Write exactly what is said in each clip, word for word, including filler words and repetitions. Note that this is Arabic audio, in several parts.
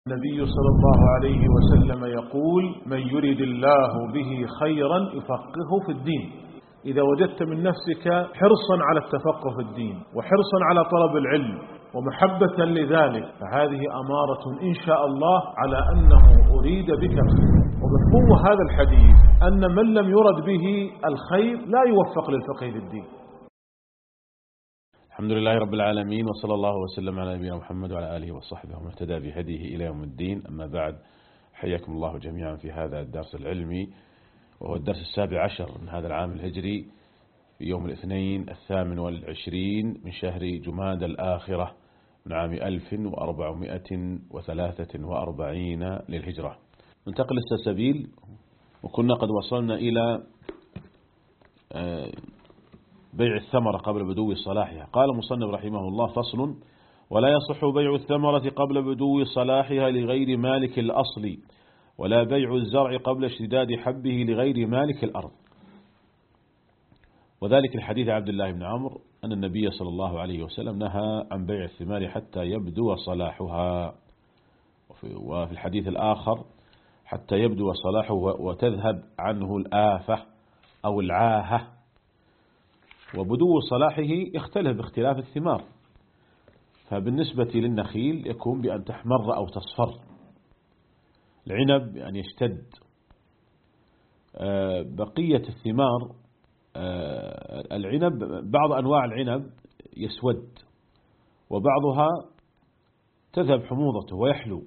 النبي صلى الله عليه وسلم يقول: من يرد الله به خيرا يفقهه في الدين. إذا وجدت من نفسك حرصا على التفقه في الدين وحرصا على طلب العلم ومحبة لذلك، فهذه أمارة إن شاء الله على أنه أريد بك الخير. ومفهوم هذا الحديث أن من لم يرد به الخير لا يوفق للفقه في الدين. الحمد لله رب العالمين، وصلى الله وسلم على نبينا محمد وعلى آله وصحبه ومن اهتدى بهديه إلى يوم الدين. أما بعد، حياكم الله جميعا في هذا الدرس العلمي، وهو الدرس السابع عشر من هذا العام الهجري، في يوم الاثنين الثامن والعشرين من شهر جماد الآخرة من عام ألف وأربعمائة وثلاثة وأربعين للهجرة. ننتقل السلسبيل، وكنا قد وصلنا إلى بيع الثمرة قبل بدو صلاحها. قال المصنف رحمه الله: فصل: ولا يصح بيع الثمرة قبل بدو صلاحها لغير مالك الأصل، ولا بيع الزرع قبل اشتداد حبه لغير مالك الأرض. وذلك الحديث عبد الله بن عمرو أن النبي صلى الله عليه وسلم نهى عن بيع الثمار حتى يبدو صلاحها، وفي الحديث الآخر: حتى يبدو صلاحه وتذهب عنه الآفة أو العاهة. وبدو صلاحه يختلف باختلاف الثمار، فبالنسبة للنخيل يكون بأن تحمر أو تصفر، العنب بأن يشتد، بقية الثمار العنب بعض أنواع العنب يسود، وبعضها تذهب حموضته ويحلو.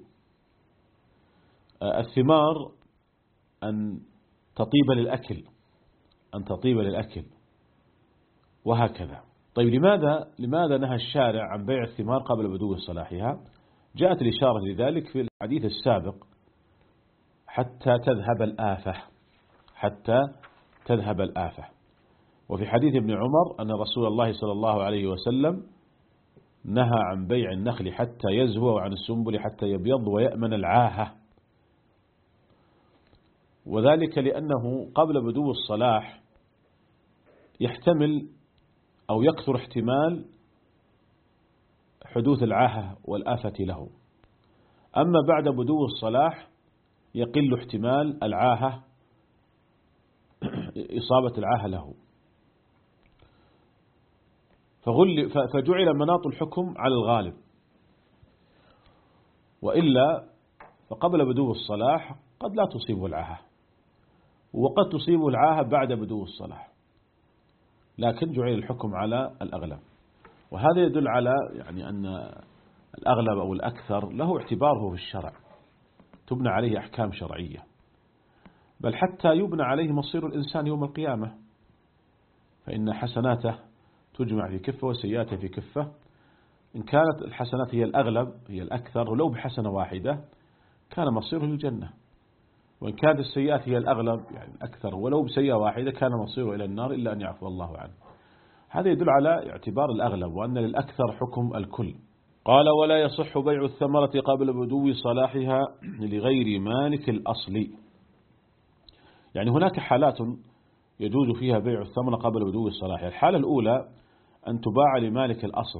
الثمار أن تطيب للأكل أن تطيب للأكل وهكذا. طيب، لماذا لماذا نهى الشارع عن بيع الثمار قبل بدو صلاحها؟ جاءت الإشارة لذلك في الحديث السابق: حتى تذهب الآفة حتى تذهب الآفة. وفي حديث ابن عمر أن رسول الله صلى الله عليه وسلم نهى عن بيع النخل حتى يزهو، وعن السنبل حتى يبيض ويأمن العاهة. وذلك لأنه قبل بدو الصلاح يحتمل أو يكثر احتمال حدوث العاهة والآفة له، أما بعد بدو الصلاح يقل احتمال العاهة إصابة العاهة له. فجعل مناط الحكم على الغالب، وإلا فقبل بدو الصلاح قد لا تصيبه العاهة، وقد تصيبه العاهة بعد بدو الصلاح، لكن جعل الحكم على الأغلب. وهذا يدل على يعني أن الأغلب أو الأكثر له اعتباره في الشرع، تبنى عليه أحكام شرعية، بل حتى يبنى عليه مصير الإنسان يوم القيامة، فإن حسناته تجمع في كفة وسيئاته في كفة. إن كانت الحسنات هي الأغلب هي الأكثر ولو بحسنة واحدة كان مصيره الجنة، وإن كانت السيئات هي الأغلب يعني الأكثر ولو بسيئة واحدة كان مصيره إلى النار إلا أن يعفو الله عنه. هذا يدل على اعتبار الأغلب، وأن للأكثر حكم الكل. قال: ولا يصح بيع الثمرة قبل بدو صلاحها لغير مالك الأصل. يعني هناك حالات يجوز فيها بيع الثمرة قبل بدو صلاحها. الحالة الأولى أن تباع لمالك الأصل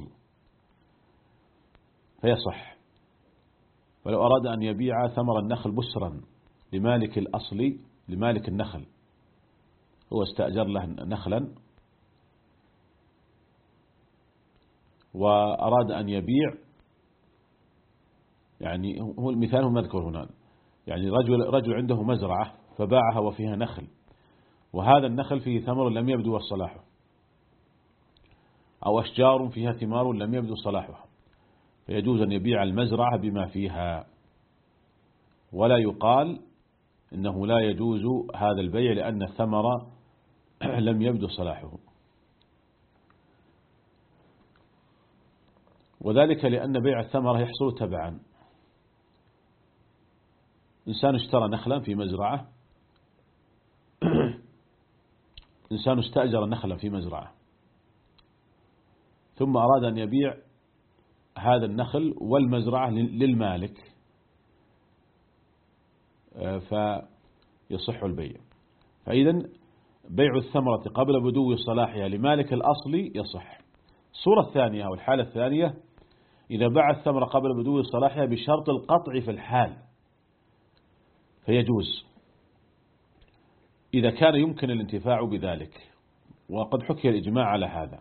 فيصح، ولو أراد أن يبيع ثمر النخل بسرا لمالك الأصل، لمالك النخل، هو استأجر له نخلا وأراد أن يبيع، يعني هو المثال هم نذكر هنا، يعني رجل, رجل عنده مزرعة فباعها وفيها نخل، وهذا النخل فيه ثمر لم يبدو صلاحه، أو أشجار فيها ثمار لم يبدو صلاحها، فيجوز أن يبيع المزرعة بما فيها، ولا يقال إنه لا يجوز هذا البيع لأن الثمر لم يبدو صلاحه. وذلك لأن بيع الثمرة يحصل تبعا. إنسان اشترى نخلا في مزرعة إنسان استأجر نخلا في مزرعة، ثم أراد أن يبيع هذا النخل والمزرعة للمالك، فيصح البيع. فإذا بيع الثمرة قبل بدو صلاحها لمالك الأصل يصح. الصورة الثانية أو الحالة الثانية إذا باع الثمرة قبل بدو صلاحها بشرط القطع في الحال فيجوز إذا كان يمكن الانتفاع بذلك، وقد حكي الإجماع على هذا.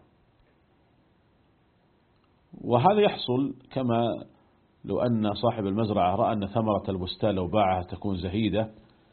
وهذا يحصل كما لو أن صاحب المزرعة رأى أن ثمرة البستان لو باعها تكون زهيدة،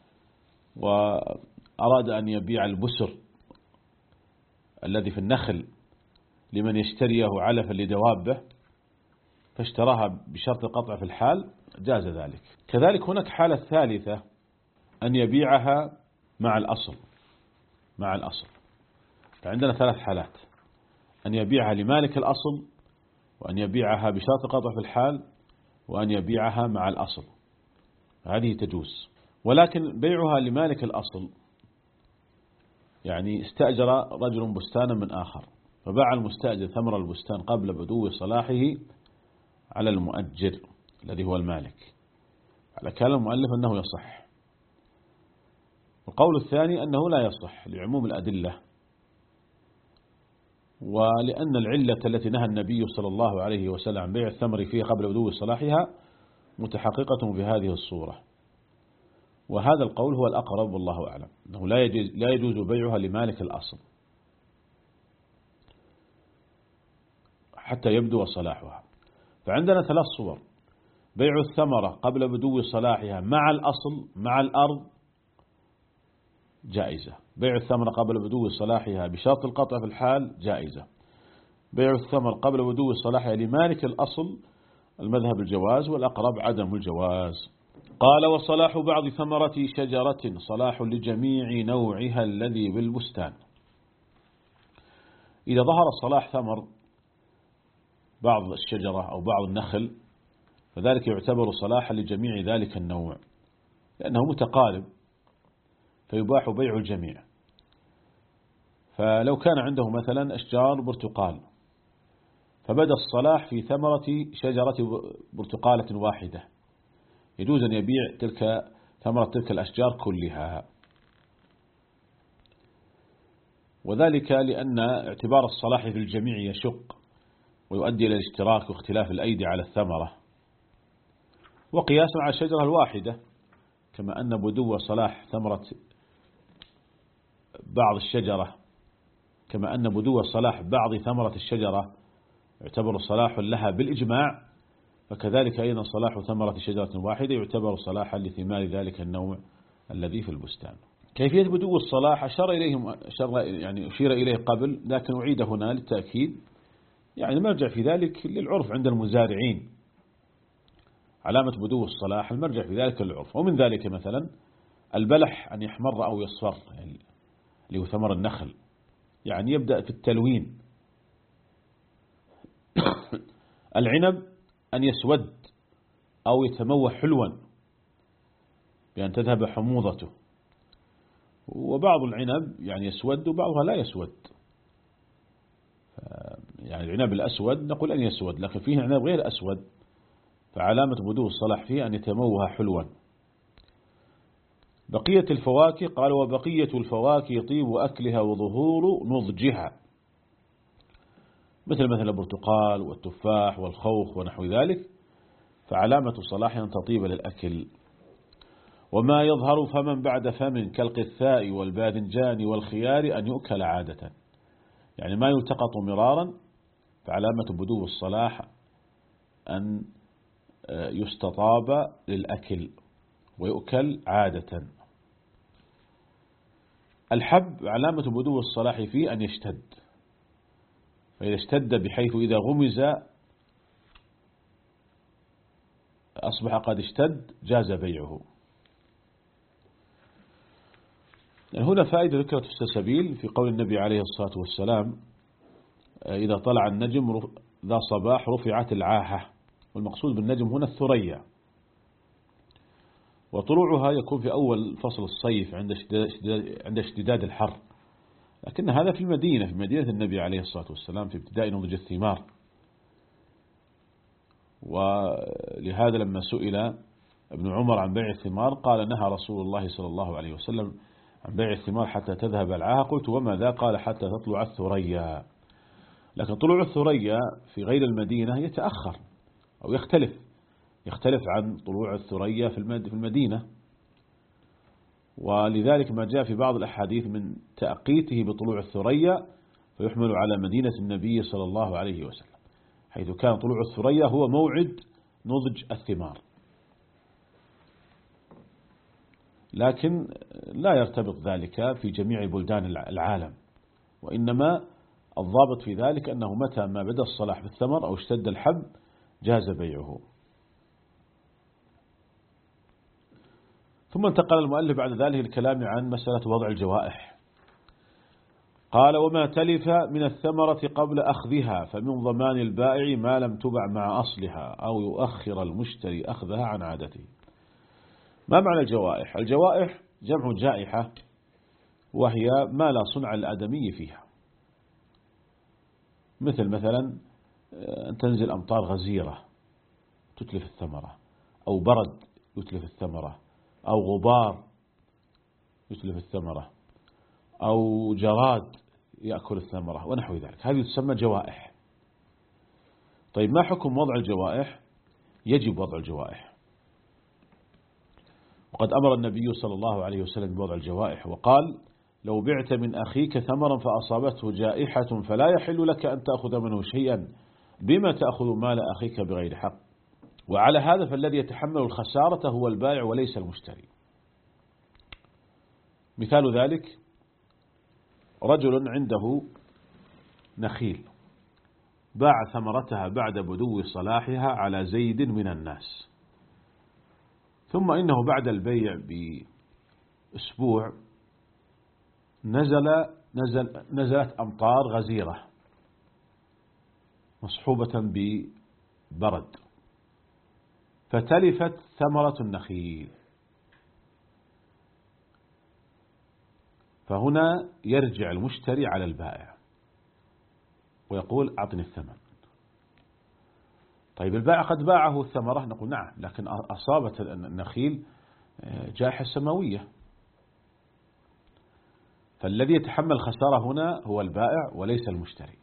وأراد أن يبيع البسر الذي في النخل لمن يشتريه علفا لدوابه فاشتراها بشرط القطع في الحال، جاز ذلك. كذلك هناك حالة ثالثة أن يبيعها مع الأصل مع الأصل فعندنا ثلاث حالات: أن يبيعها لمالك الأصل، وأن يبيعها بشرط القطع في الحال، وأن يبيعها مع الأصل. هذه تجوز. ولكن بيعها لمالك الأصل يعني استأجر رجل بستانا من آخر فباع المستأجر ثمر البستان قبل بدو صلاحه على المؤجر الذي هو المالك، على كلام المؤلف أنه يصح. القول الثاني أنه لا يصح لعموم الأدلة، ولأن العلة التي نهى النبي صلى الله عليه وسلم عن بيع الثمر فيه قبل بدو صلاحها متحققة في هذه الصورة. وهذا القول هو الأقرب والله أعلم، أنه لا يجوز, لا يجوز بيعها لمالك الأصل حتى يبدو صلاحها. فعندنا ثلاث صور: بيع الثمرة قبل بدو صلاحها مع الأصل مع الأرض جائزة، بيع الثمرة قبل بدو صلاحها بشرط القطع في الحال جائزة، بيع الثمر قبل بدو صلاحها لمالك الأصل المذهب الجواز، والأقرب عدم الجواز. قال: وصلاح بعض ثمرة شجرة صلاح لجميع نوعها الذي بالبستان. إذا ظهر صلاح ثمر بعض الشجرة أو بعض النخل فذلك يعتبر صلاحا لجميع ذلك النوع، لأنه متقارب فيباح بيع الجميع. فلو كان عنده مثلا أشجار برتقال فبدأ الصلاح في ثمرة شجرة برتقالة واحدة، يجوز أن يبيع تلك ثمرة تلك الأشجار كلها، وذلك لأن اعتبار الصلاح في الجميع يشق ويؤدي إلى الاشتراك واختلاف الأيدي على الثمرة، وقياسا على الشجرة الواحدة، كما أن بدو صلاح ثمرة بعض الشجرة كما أن بدو صلاح بعض ثمرة الشجرة يعتبر صلاح لها بالإجماع، فكذلك أيضا صلاح ثمرة شجرة واحدة يعتبر صلاحا لثمار ذلك النوع الذي في البستان. كيفية بدو الصلاح أشار إليه أشار يعني أشير إليه قبل، لكن أعيد هنا للتأكيد. يعني المرجع في ذلك للعرف عند المزارعين، علامة بدو الصلاح المرجع في ذلك للعرف. ومن ذلك مثلا البلح أن يحمر أو يصفر، يعني اللي هو ثمر النخل، يعني يبدأ في التلوين. العنب أن يسود أو يتموه حلوا بأن تذهب حموضته. وبعض العنب يعني يسود وبعضها لا يسود، يعني العنب الأسود نقول أن يسود، لكن فيه عنب غير أسود فعلامة بدو الصلاح فيه أن يتموه حلوا. بقية الفواكه قال: وبقية الفواكه طيب أكلها وظهور نضجها، مثل مثل البرتقال والتفاح والخوخ ونحو ذلك، فعلامة صلاح أن تطيب للأكل. وما يظهر فمن بعد فم كالقثاء والباذنجان والخيار أن يؤكل عادة، يعني ما يلتقط مرارا فعلامة بدو الصلاح أن يستطاب للأكل ويؤكل عادة. الحب علامة بدو الصلاح فيه أن يشتد، فإذا اشتد بحيث إذا غمز أصبح قد اشتد جاز بيعه. هنا فائدة ذكرت في السلسبيل في قول النبي عليه الصلاة والسلام: إذا طلع النجم ذا صباح رفعت العاهة، والمقصود بالنجم هنا الثريا، وطلوعها يكون في أول فصل الصيف عند عند اشتداد الحر، لكن هذا في المدينة في مدينة النبي عليه الصلاة والسلام في ابتداء نضج الثمار. ولهذا لما سئل ابن عمر عن بيع الثمار قال: نهى رسول الله صلى الله عليه وسلم عن بيع الثمار حتى تذهب العاهة. قلت: وما ذا؟ قال: حتى تطلع الثريا. لكن طلوع الثريا في غير المدينة يتأخر، أو يختلف يختلف عن طلوع الثريا في المدينة. ولذلك ما جاء في بعض الأحاديث من تأقيته بطلوع الثريا فيحمل على مدينة النبي صلى الله عليه وسلم، حيث كان طلوع الثريا هو موعد نضج الثمار. لكن لا يرتبط ذلك في جميع بلدان العالم، وإنما الضابط في ذلك أنه متى ما بدأ الصلاح بالثمر أو اشتد الحب جاز بيعه. ثم انتقل المؤلف بعد ذلك الكلام عن مسألة وضع الجوائح. قال: وما تلف من الثمرة قبل أخذها فمن ضمان البائع ما لم تبع مع أصلها أو يؤخر المشتري أخذها عن عادته. ما معنى الجوائح؟ الجوائح جمع جائحة، وهي ما لا صنع الآدمي فيها، مثل مثلا أن تنزل أمطار غزيرة تتلف الثمرة، أو برد يتلف الثمرة، أو غبار يتلف الثمرة، أو جراد يأكل الثمرة ونحو ذلك، هذه تسمى جوائح. طيب ما حكم وضع الجوائح؟ يجب وضع الجوائح، وقد أمر النبي صلى الله عليه وسلم بوضع الجوائح وقال: لو بعت من أخيك ثمرا فأصابته جائحة فلا يحل لك أن تأخذ منه شيئا، بما تأخذ مال أخيك بغير حق. وعلى هذا فالذي يتحمل الخسارة هو البائع وليس المشتري. مثال ذلك: رجل عنده نخيل باع ثمرتها بعد بدو صلاحها على زيد من الناس، ثم إنه بعد البيع بأسبوع نزل نزل نزلت أمطار غزيرة مصحوبة ببرد فتلفت ثمرة النخيل، فهنا يرجع المشتري على البائع ويقول: أعطني الثمن. طيب البائع قد باعه الثمرة، نقول نعم، لكن أصابت النخيل جائحة سماوية، فالذي يتحمل الخسارة هنا هو البائع وليس المشتري.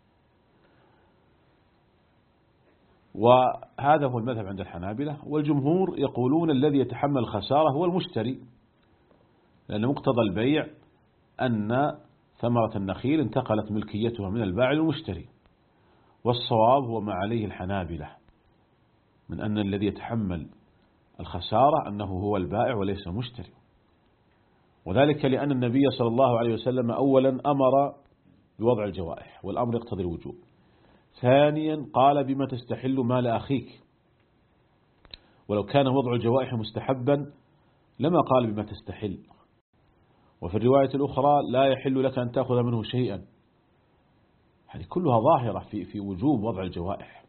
وهذا هو المذهب عند الحنابلة، والجمهور يقولون الذي يتحمل الخسارة هو المشتري، لأن مقتضى البيع أن ثمرة النخيل انتقلت ملكيتها من البائع للمشتري، والصواب هو ما عليه الحنابلة من أن الذي يتحمل الخسارة أنه هو البائع وليس المشتري، وذلك لأن النبي صلى الله عليه وسلم أولا أمر بوضع الجوائح والأمر يقتضي الوجوب، ثانيا قال: بما تستحل مال أخيك، ولو كان وضع الجوائح مستحبا لما قال بما تستحل. وفي الرواية الأخرى: لا يحل لك أن تأخذ منه شيئا. هذه كلها ظاهرة في في وجوب وضع الجوائح.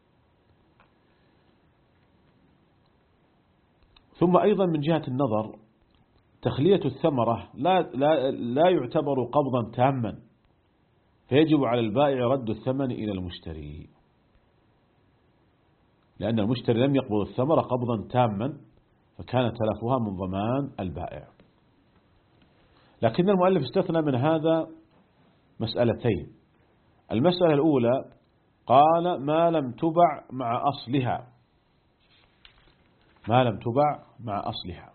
ثم أيضا من جهة النظر تخلية الثمرة لا لا لا يعتبر قبضا تاما، فيجب على البائع رد الثمن إلى المشتري، لأن المشتري لم يقبض الثمرة قبضا تاما، فكان تلفها من ضمان البائع. لكن المؤلف استثنى من هذا مسألتين. المسألة الأولى قال: ما لم تبع مع أصلها، ما لم تبع مع أصلها،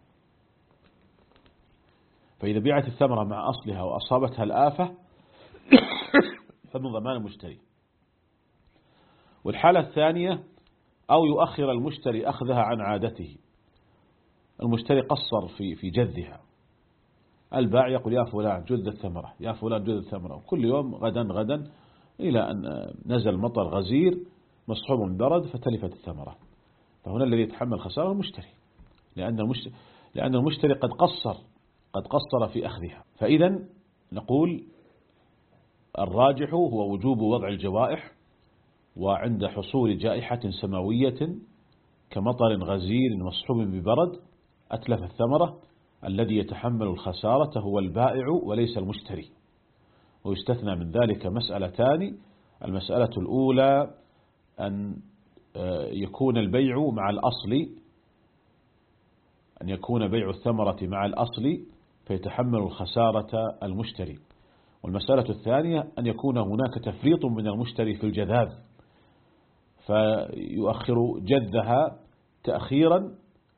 فإذا بيعت الثمرة مع أصلها وأصابتها الآفة فمن ضمان المشتري. والحالة الثانية: أو يؤخر المشتري أخذها عن عادته، المشتري قصر في في جذها، البائع يقول: يا فلان جذ الثمرة، يا فلان جذ الثمرة، كل يوم غدا غدا، إلى أن نزل مطر غزير مصحوب من برد فتلفت الثمرة، فهنا الذي يتحمل خسارة المشتري، لأن المشتري, لأن المشتري قد قصر قد قصر في أخذها. فإذا نقول الراجح هو وجوب وضع الجوائح، وعند حصول جائحة سماوية كمطر غزير مصحوب ببرد أتلف الثمرة، الذي يتحمل الخسارة هو البائع وليس المشتري. ويستثنى من ذلك مسألتان: المسألة الأولى أن يكون البيع مع الأصل، أن يكون بيع الثمرة مع الأصل فيتحمل الخسارة المشتري، والمسألة الثانية أن يكون هناك تفريط من المشتري في الجذاذ فيؤخر جذها تأخيرا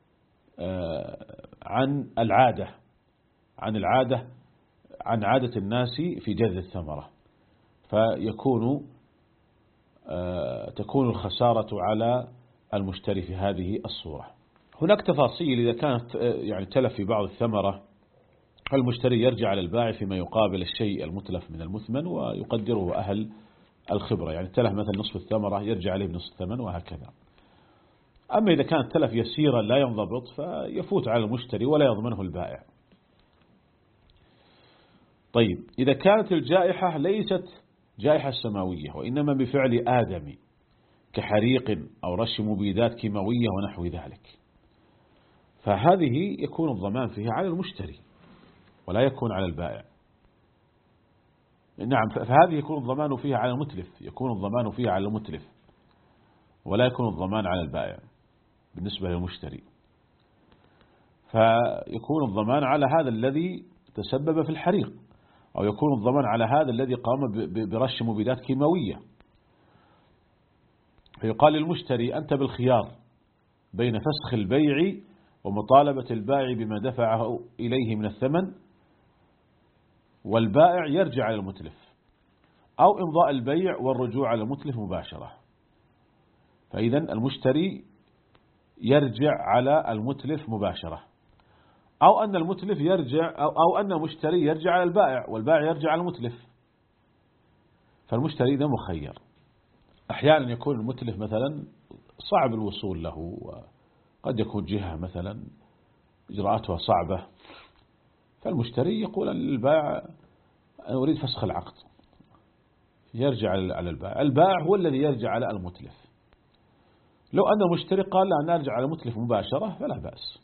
عن العادة عن العادة عن عادة الناس في جذ الثمرة، فيكون تكون الخسارة على المشتري في هذه الصورة. هناك تفاصيل إذا كانت يعني تلف في بعض الثمرة، المشتري يرجع على البائع فيما يقابل الشيء المتلف من المثمن ويقدره أهل الخبرة، يعني تلف مثلا نصف الثمرة يرجع عليه بنصف الثمن وهكذا. أما إذا كانت تلف يسيرا لا ينضبط فيفوت على المشتري ولا يضمنه البائع. طيب إذا كانت الجائحة ليست جائحة سماوية وإنما بفعل آدمي كحريق أو رش مبيدات كيماوية ونحو ذلك، فهذه يكون الضمان فيها على المشتري ولا يكون على البائع. نعم، فهذه يكون الضمان فيها على المتلف يكون الضمان فيها على المتلف ولا يكون الضمان على البائع بالنسبة للمشتري. فيكون الضمان على هذا الذي تسبب في الحريق، أو يكون الضمان على هذا الذي قام برش مبيدات كيماوية. فيقال للمشتري أنت بالخيار بين فسخ البيع ومطالبة البائع بما دفعه إليه من الثمن، والبائع يرجع على المتلف، أو إمضاء البيع والرجوع على المتلف مباشرة. فإذا المشتري يرجع على المتلف مباشرة، أو أن المتلف يرجع أو, أو أن المشتري يرجع على البائع والبائع يرجع على المتلف. فالمشتري إذا مخير. أحيانا يكون المتلف مثلا صعب الوصول له، وقد يكون جهة مثلا إجراءاتها صعبة، فالمشتري يقول للبائع أنا أريد فسخ العقد، يرجع على البائع. البائع هو الذي يرجع على المتلف. لو أن المشتري قال لا أنا أرجع على المتلف مباشرة فلا بأس.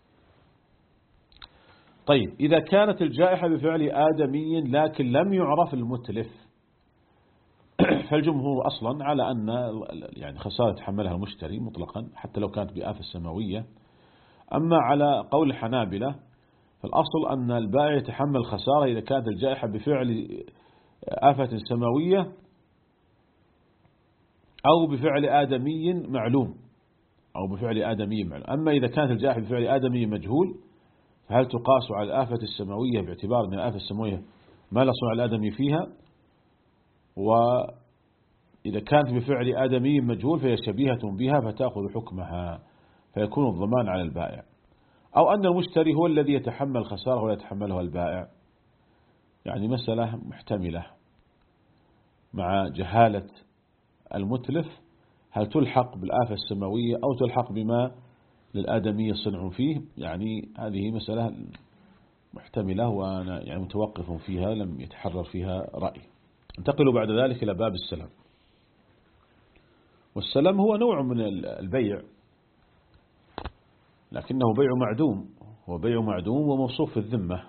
طيب إذا كانت الجائحة بفعل آدمي لكن لم يعرف المتلف، فالجمهور أصلا على أن يعني خسارة تحملها المشتري مطلقا حتى لو كانت بآفة سماوية. أما على قول الحنابلة فالأصل أن البائع يتحمل خسارة إذا كانت الجائحة بفعل آفة سماوية أو بفعل آدمي معلوم أو بفعل آدمي معلوم. أما إذا كانت الجائحة بفعل آدمي مجهول فهل تقاس على الآفة السماوية باعتبار أن الآفة السماوية ما لا صنع الآدمي فيها، وإذا كانت بفعل آدمي مجهول فهي شبيهة بها فتأخذ حكمها، فيكون الضمان على البائع. أو أن المشتري هو الذي يتحمل خسارة ولا يتحملها البائع، يعني مسألة محتملة مع جهالة المتلف هل تلحق بالآفة السماوية أو تلحق بما للآدمي صنع فيه، يعني هذه مسألة محتملة وأنا يعني متوقف فيها لم يتحرر فيها رأي. انتقلوا بعد ذلك إلى باب السلم. والسلم هو نوع من البيع لكنه بيع معدوم، هو بيع معدوم وموصوف في الذمة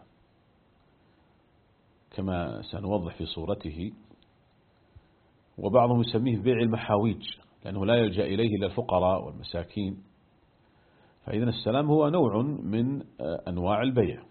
كما سنوضح في صورته. وبعضهم يسميه بيع المحاويج لأنه لا يلجأ إليه إلا الفقراء والمساكين. فإذن السلام هو نوع من أنواع البيع.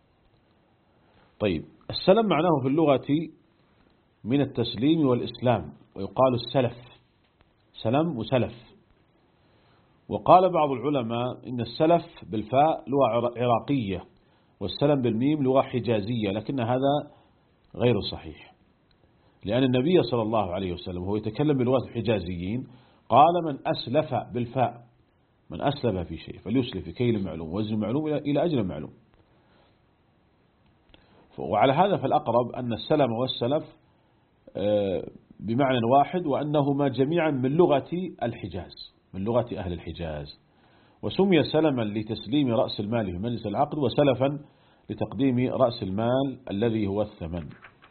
طيب السلم معناه في اللغة من التسليم والإسلام، ويقال السلف، سلم وسلف. وقال بعض العلماء إن السلف بالفاء لغة عراقية والسلم بالميم لغة حجازية، لكن هذا غير صحيح، لأن النبي صلى الله عليه وسلم هو يتكلم بلغة الحجازيين قال من أسلف بالفاء، من أسلف في شيء فليسلف في كيل معلوم وزن معلوم إلى أجل معلوم. وعلى هذا فالأقرب أن السلم والسلف بمعنى واحد، وأنهما جميعا من لغة الحجاز، من لغة أهل الحجاز. وسمي سلما لتسليم رأس المال في مجلس العقد، وسلفا لتقديم رأس المال الذي هو الثمن.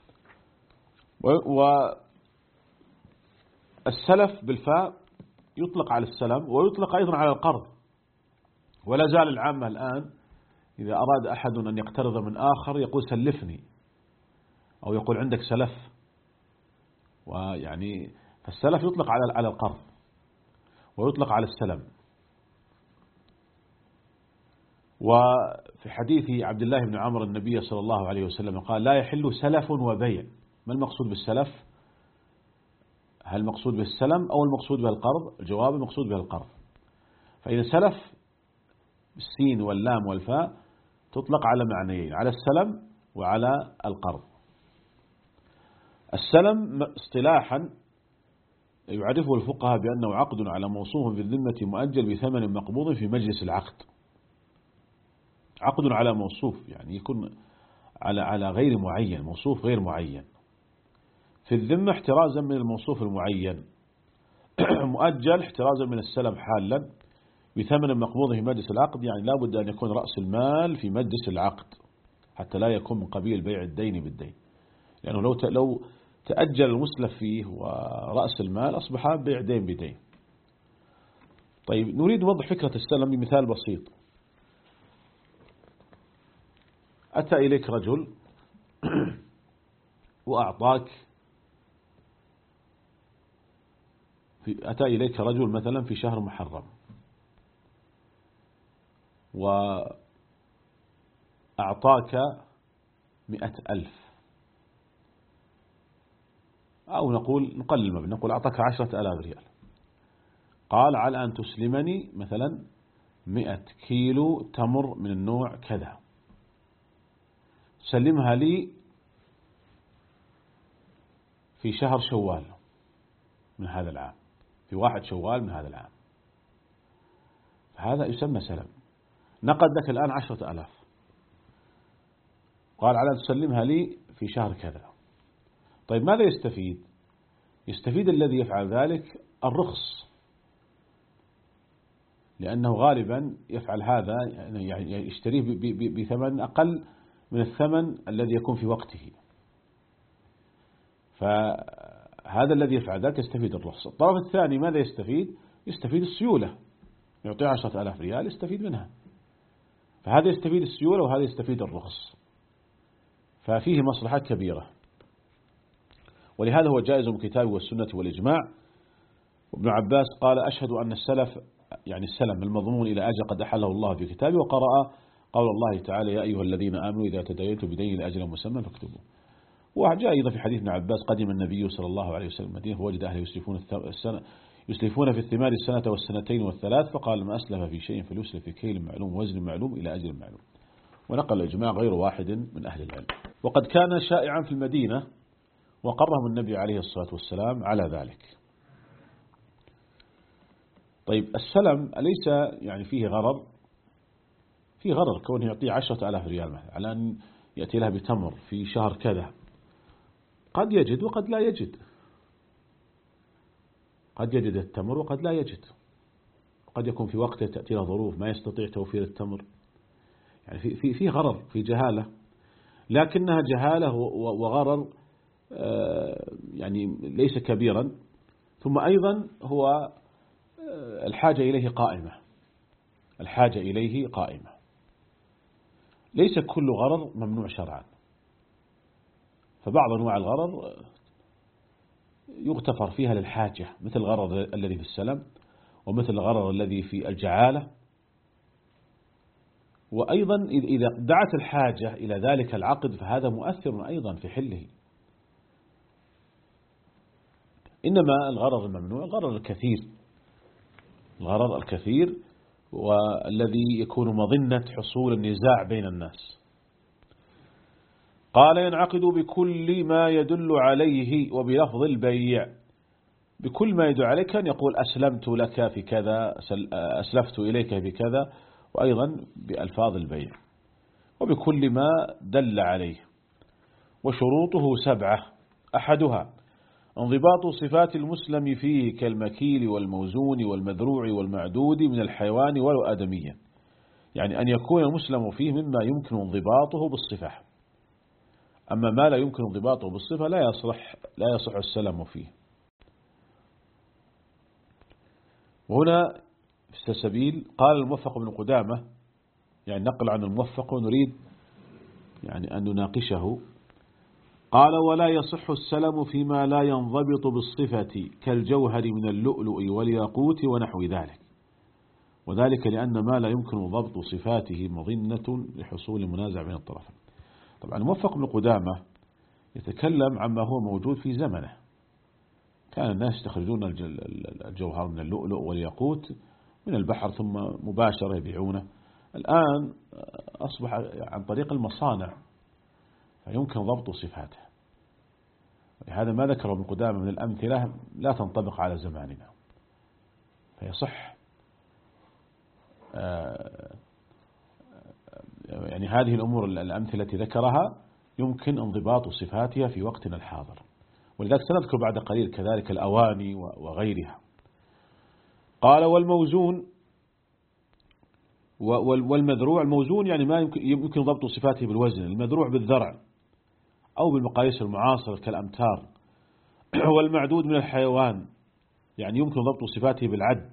والسلف بالفاء يطلق على السلم ويطلق أيضا على القرض. ولا زال العامة الآن إذا أراد أحد أن يقترض من آخر يقول سلفني، أو يقول عندك سلف. ويعني فالسلف يطلق على على القرض ويطلق على السلم. وفي حديث عبد الله بن عمرو النبي صلى الله عليه وسلم قال لا يحل سلف وبيع. ما المقصود بالسلف؟ هل المقصود به السلم أو المقصود به القرض؟ الجواب المقصود به القرض. فإذا سلف بالسين واللام والفاء تطلق على معنيين، على السلم وعلى القرض. السلم اصطلاحا يعرفه الفقهاء بأنه عقد على موصوف بالذمة مؤجل بثمن مقبوض في مجلس العقد. عقد على موصوف يعني يكون على على غير معين، موصوف غير معين في الذمة احترازا من الموصوف المعين، مؤجل احترازا من السلم حالا بثمن مقبوض في مجلس العقد، يعني لا بد أن يكون رأس المال في مجلس العقد حتى لا يكون من قبيل بيع الدين بالدين، لأنه لو لو تأجل المسلف فيه ورأس المال أصبح بيع دين بدين. طيب نريد وضع فكرة السلم بمثال بسيط. أتى إليك رجل وأعطاك في أتى إليك رجل مثلا في شهر محرم وأعطاك مئة ألف، أو نقول نقلل المبلغ، نقول أعطاك عشرة آلاف ريال، قال على أن تسلمني مثلا مئة كيلو تمر من النوع كذا، سلمها لي في شهر شوال من هذا العام، في واحد شوال من هذا العام، هذا يسمى سلم. نقد لك الآن عشرة آلاف، قال على أن تسلمها لي في شهر كذا. طيب ماذا يستفيد؟ يستفيد الذي يفعل ذلك الرخص، لأنه غالبا يفعل هذا يعني يشتريه بثمن أقل من الثمن الذي يكون في وقته، فهذا الذي يفعل ذلك يستفيد الرخص. الطرف الثاني ماذا يستفيد؟ يستفيد السيولة، يعطيه عشرة آلاف ريال يستفيد منها، فهذا يستفيد السيولة وهذا يستفيد الرخص، ففيه مصلحة كبيرة. ولهذا هو جائز بالكتاب والسنة والإجماع. وابن عباس قال أشهد أن السلف يعني السلم المضمون إلى أجل قد أحله الله في كتابه، وقرأ قول الله تعالى يا أيها الذين آمنوا إذا تداينتم بدين لأجل مسمى فاكتبوه. وجاء أيضا في حديث ابن عباس قدم النبي صلى الله عليه وسلم المدينة فوجد أهله يسلفون السنة يسلفون في الثمار السنة والسنتين والثلاث، فقال ما أسلف في شيء فليسلف في كيل معلوم وزن معلوم إلى أجل معلوم. ونقل الإجماع غير واحد من أهل العلم. وقد كان شائعا في المدينة وقرهم النبي عليه الصلاة والسلام على ذلك. طيب السلم أليس يعني فيه غرر؟ فيه غرر كونه يعطيه عشرة آلاف ريال مثلا على أن يأتي لها بتمر في شهر كذا، قد يجد وقد لا يجد، قد يجد التمر وقد لا يجد، قد يكون في وقته تأتي له ظروف ما يستطيع توفير التمر، يعني في في في غرر، في جهالة، لكنها جهالة وغرر يعني ليس كبيرا. ثم أيضا هو الحاجة إليه قائمة، الحاجة إليه قائمة، ليس كل غرر ممنوع شرعا، فبعض أنواع الغرر يغتفر فيها للحاجة، مثل الغرر الذي في السلم ومثل الغرر الذي في الجعالة. وأيضا إذا دعت الحاجة إلى ذلك العقد فهذا مؤثر أيضا في حله. إنما الغرر الممنوع الغرر الكثير، الغرر الكثير والذي يكون مظنة حصول النزاع بين الناس. قال ينعقد بكل ما يدل عليه وبلفظ البيع. بكل ما يدل عليه كان يقول أسلمت لك في كذا، أسلفت إليك في كذا، وأيضا بألفاظ البيع، وبكل ما دل عليه. وشروطه سبعة، أحدها انضباط صفات المسلم فيه كالمكيل والموزون والمذروع والمعدود من الحيوان ولو آدميا، يعني أن يكون المسلم فيه مما يمكن انضباطه بالصفة، أما ما لا يمكن انضباطه بالصفة لا يصح لا يصح السلم فيه. وهنا في السبيل قال الموفق بن قدامة، يعني نقل عن الموفق ونريد يعني أن نناقشه. قال ولا يصح السلم فيما لا ينضبط بالصفة كالجوهر من اللؤلؤ والياقوت ونحو ذلك، وذلك لأن ما لا يمكن ضبط صفاته مظنة لحصول منازع بين الطرفين. طبعا الموفق بن قدامة يتكلم عما هو موجود في زمنه، كان الناس يستخرجون الجوهر من اللؤلؤ والياقوت من البحر ثم مباشرة يبيعونه. الآن أصبح عن طريق المصانع فيمكن ضبط صفاته. لهذا ما ذكره ابن قدامة من الأمثلة لا تنطبق على زماننا، فيصح يعني هذه الأمور الأمثلة التي ذكرها يمكن انضباط صفاتها في وقتنا الحاضر. ولذلك سنذكر بعد قليل كذلك الأواني وغيرها. قال والموزون والمذروع. الموزون يعني ما يمكن ضبط صفاته بالوزن، المذروع بالذرع أو بالمقاييس المعاصرة كالأمتار. والمعدود من الحيوان يعني يمكن ضبط صفاته بالعد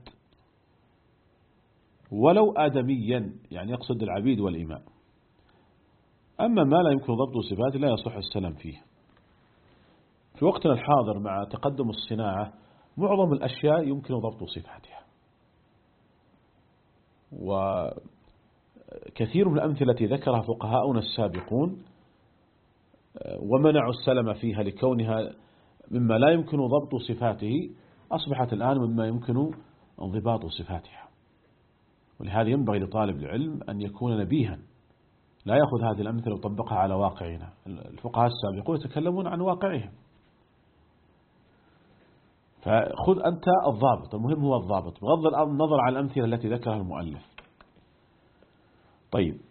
ولو آدميا، يعني يقصد العبيد والإماء. أما ما لا يمكن ضبط صفاته لا يصح السلام فيه. في وقتنا الحاضر مع تقدم الصناعة معظم الأشياء يمكن ضبط صفاتها، وكثير من الأمثلة ذكرها فقهاؤنا السابقون ومنعوا السلم فيها لكونها مما لا يمكن ضبط صفاته، أصبحت الآن مما يمكن انضباط صفاتها. ولهذا ينبغي لطالب العلم أن يكون نبيها، لا يأخذ هذه الأمثلة ويطبقها على واقعنا. الفقهاء السابقون يتكلمون عن واقعهم، فخذ أنت الضابط، المهم هو الضابط بغض النظر عن الأمثلة التي ذكرها المؤلف. طيب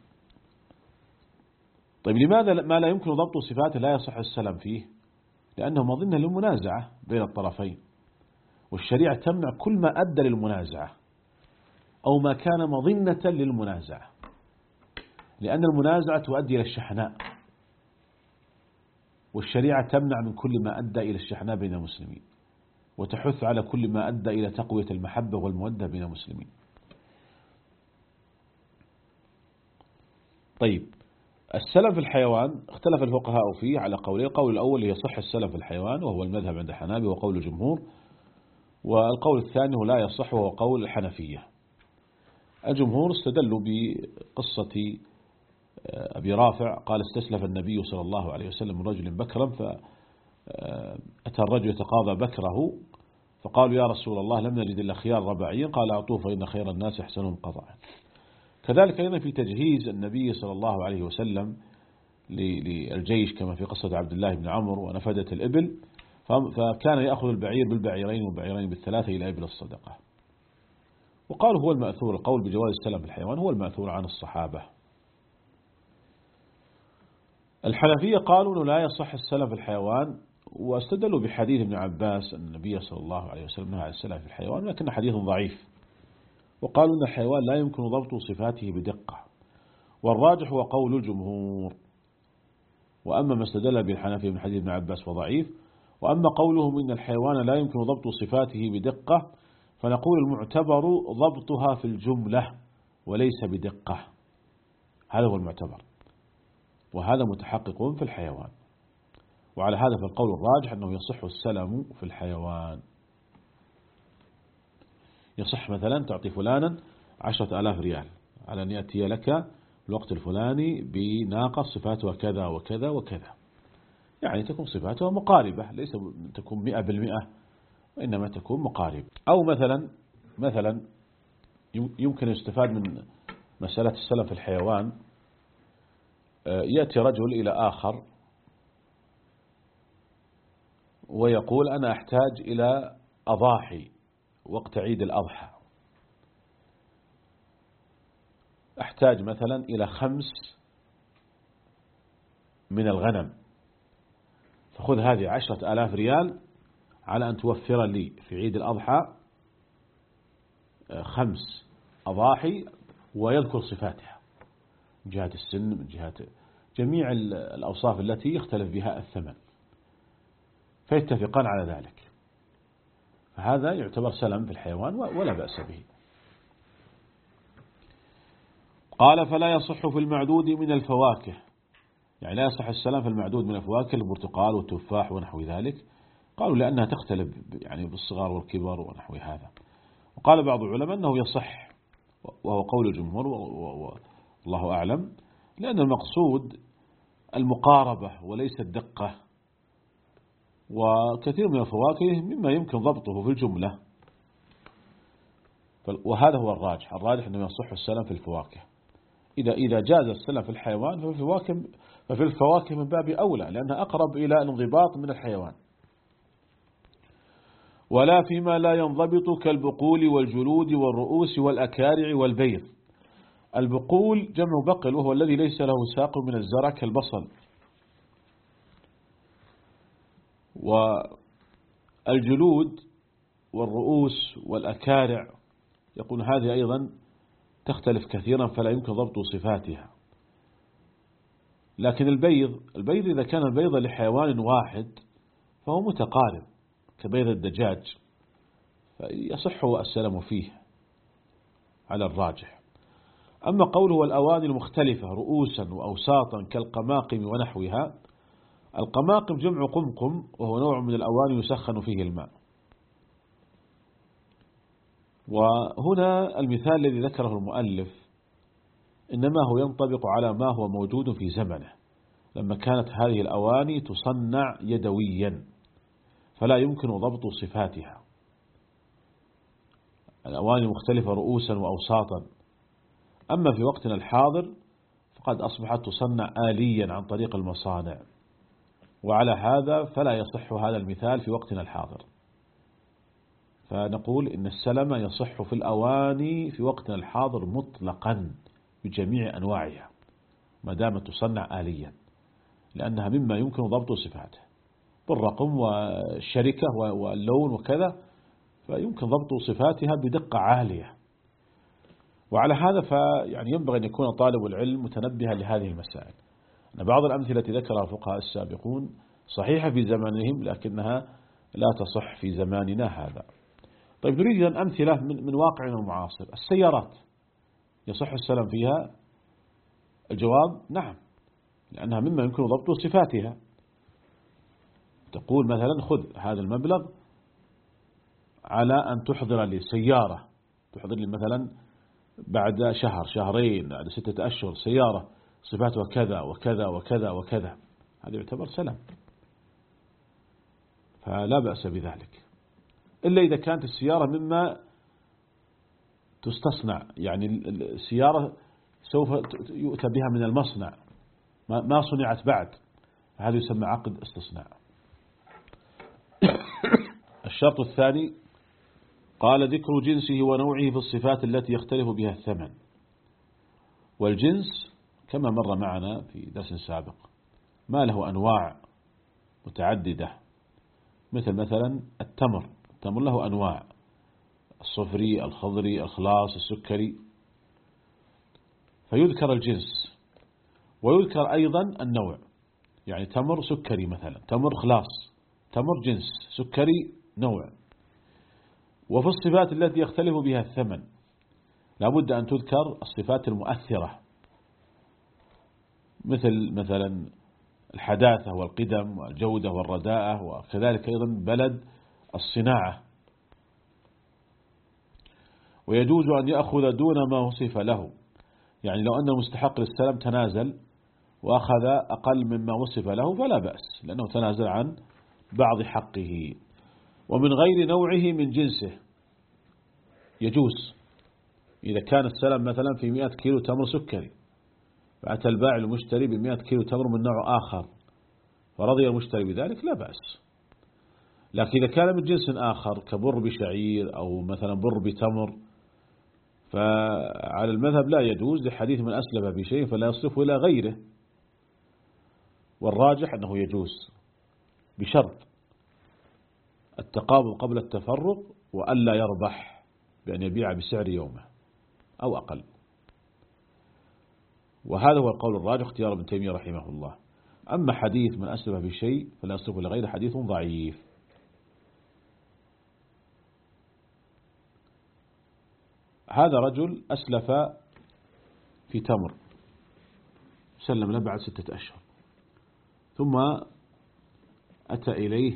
طيب لماذا ما لا يمكن ضبط صفاته لا يصح السلام فيه؟ لأنه مظنة للمنازعة بين الطرفين، والشريعة تمنع كل ما أدى للمنازعة أو ما كان مظنة للمنازعة، لأن المنازعة تؤدي إلى الشحناء، والشريعة تمنع من كل ما أدى إلى الشحناء بين المسلمين، وتحث على كل ما أدى إلى تقوية المحبة والمودة بين المسلمين. طيب السلم في الحيوان اختلف الفقهاء فيه على قولين. القول الأول يصح السلم في الحيوان وهو المذهب عند الحنابلة وقول الجمهور، والقول الثاني لا يصح وهو قول الحنفية. الجمهور استدلوا بقصة أبي رافع قال استسلف النبي صلى الله عليه وسلم من رجل بكرا، فأتى الرجل يتقاضى بكره فقالوا يا رسول الله لم نجد إلا خيار رباعيا، قال أعطوه فإن خير الناس أحسنهم قضاء. كذلك أيضا في تجهيز النبي صلى الله عليه وسلم للجيش كما في قصة عبد الله بن عمرو ونفدة الإبل، فكان يأخذ البعير بالبعيرين والبعيرين بالثلاثة إلى إبل الصدقة. وقالوا هو المأثور، القول بجواز السلم في الحيوان هو المأثور عن الصحابة. الحنفية قالوا أنه لا يصح السلم في الحيوان، واستدلوا بحديث ابن عباس أن النبي صلى الله عليه وسلم نهى عن السلم في الحيوان، لكن حديث ضعيف. وقالوا أن الحيوان لا يمكن ضبط صفاته بدقة، والراجح هو قول الجمهور. وأما ما استدل به الحنفية من حديث ابن عباس فضعيف. وأما قولهم إن الحيوان لا يمكن ضبط صفاته بدقة فنقول المعتبر ضبطها في الجملة وليس بدقة، هذا هو المعتبر، وهذا متحقق في الحيوان. وعلى هذا فالقول الراجح أنه يصح السلم في الحيوان. يصح مثلا تعطي فلانا عشرة آلاف ريال على أن يأتي لك الوقت الفلاني بناقة صفاتها كذا وكذا وكذا، يعني تكون صفاتها مقاربة، ليس تكون مئة بالمئة وإنما تكون مقاربة. أو مثلا مثلا يمكن يستفاد من مسألة السلم في الحيوان. يأتي رجل إلى آخر ويقول أنا أحتاج إلى أضاحي وقت عيد الأضحى، أحتاج مثلا إلى خمس من الغنم، فخذ هذه عشرة آلاف ريال على أن توفر لي في عيد الأضحى خمس أضاحي، ويذكر صفاتها من جهة السن، من جهة جميع الأوصاف التي يختلف بها الثمن، فيتفقان على ذلك. فهذا يعتبر سلم في الحيوان ولا بأس به. قال فلا يصح في المعدود من الفواكه، يعني لا يصح السلام في المعدود من الفواكه البرتقال والتفاح ونحو ذلك. قالوا لأنها تختلف يعني بالصغار والكبر ونحو هذا. وقال بعض العلماء أنه يصح، وهو قول الجمهور والله أعلم، لأن المقصود المقاربة وليس الدقة، وكثير من الفواكه مما يمكن ضبطه في الجملة، وهذا هو الراجح. الراجح أنه يصح السلم في الفواكه. إذا إذا جاز السلم في الحيوان ففي الفواكه ففي الفواكه من باب أولى، لأنها أقرب إلى الانضباط من الحيوان. ولا فيما لا ينضبط كالبقول والجلود والرؤوس والأكارع والبيض. البقول جمع بقل، وهو الذي ليس له ساق من الزرع كالبصل. والجلود والرؤوس والأكارع يقول هذه أيضا تختلف كثيرا فلا يمكن ضبط صفاتها. لكن البيض البيض إذا كان البيض لحيوان واحد فهو متقارب كبيض الدجاج، فيصح السلم فيه على الراجح. أما قوله والأواني المختلفة رؤوسا وأوساطا كالقماقم ونحوها، القماقم جمع قمقم، وهو نوع من الأواني يسخن فيه الماء. وهنا المثال الذي ذكره المؤلف إنما هو ينطبق على ما هو موجود في زمنه، لما كانت هذه الأواني تصنع يدويا فلا يمكن ضبط صفاتها. الأواني مختلفة رؤوسا وأوساطا. أما في وقتنا الحاضر فقد أصبحت تصنع آليا عن طريق المصانع، وعلى هذا فلا يصح هذا المثال في وقتنا الحاضر. فنقول إن السلم يصح في الأواني في وقتنا الحاضر مطلقا بجميع أنواعها ما دامت تصنع آليا، لأنها مما يمكن ضبط صفاته بالرقم والشركة واللون وكذا، فيمكن ضبط صفاتها بدقة عالية. وعلى هذا فيعني ينبغي أن يكون طالب العلم متنبها لهذه المسائل. أن بعض الأمثلة التي ذكرها الفقهاء السابقون صحيحة في زمانهم لكنها لا تصح في زماننا هذا. طيب نريد أن أمثلة من, من واقعنا المعاصر. السيارات يصح السلم فيها؟ الجواب نعم، لأنها مما يمكن ضبط صفاتها. تقول مثلا خذ هذا المبلغ على أن تحضر لي سيارة، تحضر لي مثلا بعد شهر شهرين بعد ستة أشهر سيارة صفاتها كذا وكذا وكذا وكذا، هذا يعتبر سلم، فلا بأس بذلك، إلا إذا كانت السيارة مما تستصنع، يعني السيارة سوف يؤتى بها من المصنع ما صنعت بعد، هذا يسمى عقد استصناع. الشرط الثاني قال ذكر جنسه ونوعه في الصفات التي يختلف بها الثمن. والجنس كما مر معنا في درس سابق ما له أنواع متعددة، مثل مثلا التمر التمر له أنواع، الصفري الخضري الخلاص السكري، فيذكر الجنس ويذكر أيضا النوع، يعني تمر سكري مثلا، تمر خلاص، تمر جنس، سكري نوع. وفي الصفات التي يختلف بها الثمن لابد أن تذكر الصفات المؤثرة، مثل مثلا الحداثة والقدم والجودة والرداءة، وكذلك أيضا بلد الصناعة. ويجوز أن يأخذ دون ما وصف له، يعني لو أنه مستحق للسلم تنازل وأخذ أقل مما وصف له فلا بأس، لأنه تنازل عن بعض حقه. ومن غير نوعه من جنسه يجوز، إذا كان السلم مثلا في مئة كيلو تمر سكري فأتى البائع المشتري بمئة كيلو تمر من نوع آخر فرضي المشتري بذلك لا بأس. لكن إذا كان من جنس آخر كبر بشعير أو مثلا بر بتمر فعلى المذهب لا يجوز، لحديث من أسلف بشيء فلا يصرفه إلى غيره. والراجح أنه يجوز بشرط التقابض قبل التفرق وألا يربح بأن يبيع بسعر يومه أو أقل. وهذا هو القول الراجح اختيار ابن تيمية رحمه الله. أما حديث من أسلف بشيء فلا يصرفه إلى غيره حديث ضعيف. هذا رجل أسلف في تمر سلم له بعد ستة أشهر، ثم أتى إليه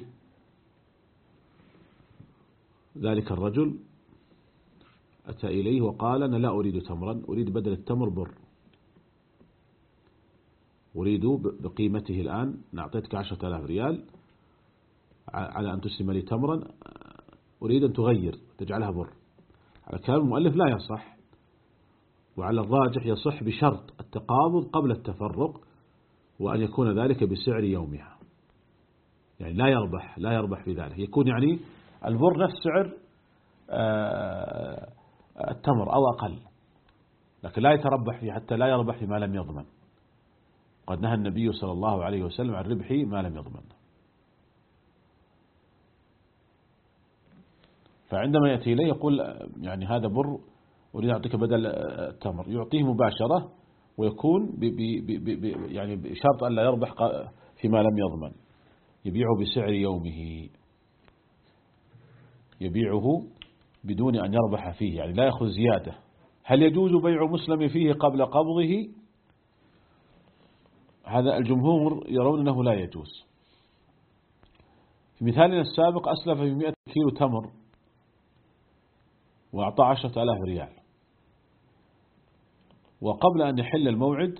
ذلك الرجل أتى إليه وقال أنا لا أريد تمرا، أريد بدل التمر بر، أريد بقيمته الآن نعطيتك عشرة آلاف ريال على أن تسلم لي تمرا أريد أن تغير تجعلها بر، على كلام المؤلف لا يصح، وعلى الراجح يصح بشرط التقابض قبل التفرق، وأن يكون ذلك بسعر يومها، يعني لا يربح لا يربح في ذلك، يكون يعني البر نفس سعر التمر أو أقل، لكن لا يتربح فيه حتى لا يربح فيما لم يضمن. قد نهى النبي صلى الله عليه وسلم عن ربح ما لم يضمن. فعندما يأتي إليه يقول يعني هذا بر أريد أعطيك بدل التمر، يعطيه مباشرة، ويكون ب ب ب ب يعني بشرط أن لا يربح فيما لم يضمن، يبيعه بسعر يومه، يبيعه بدون أن يربح فيه، يعني لا يأخذ زيادة. هل يجوز بيع مسلم فيه قبل قبضه؟ هذا الجمهور يرون أنه لا يجوز. في مثالنا السابق أسلف في مئة كيلو تمر وأعطى عشرة آلاف ريال، وقبل أن يحل الموعد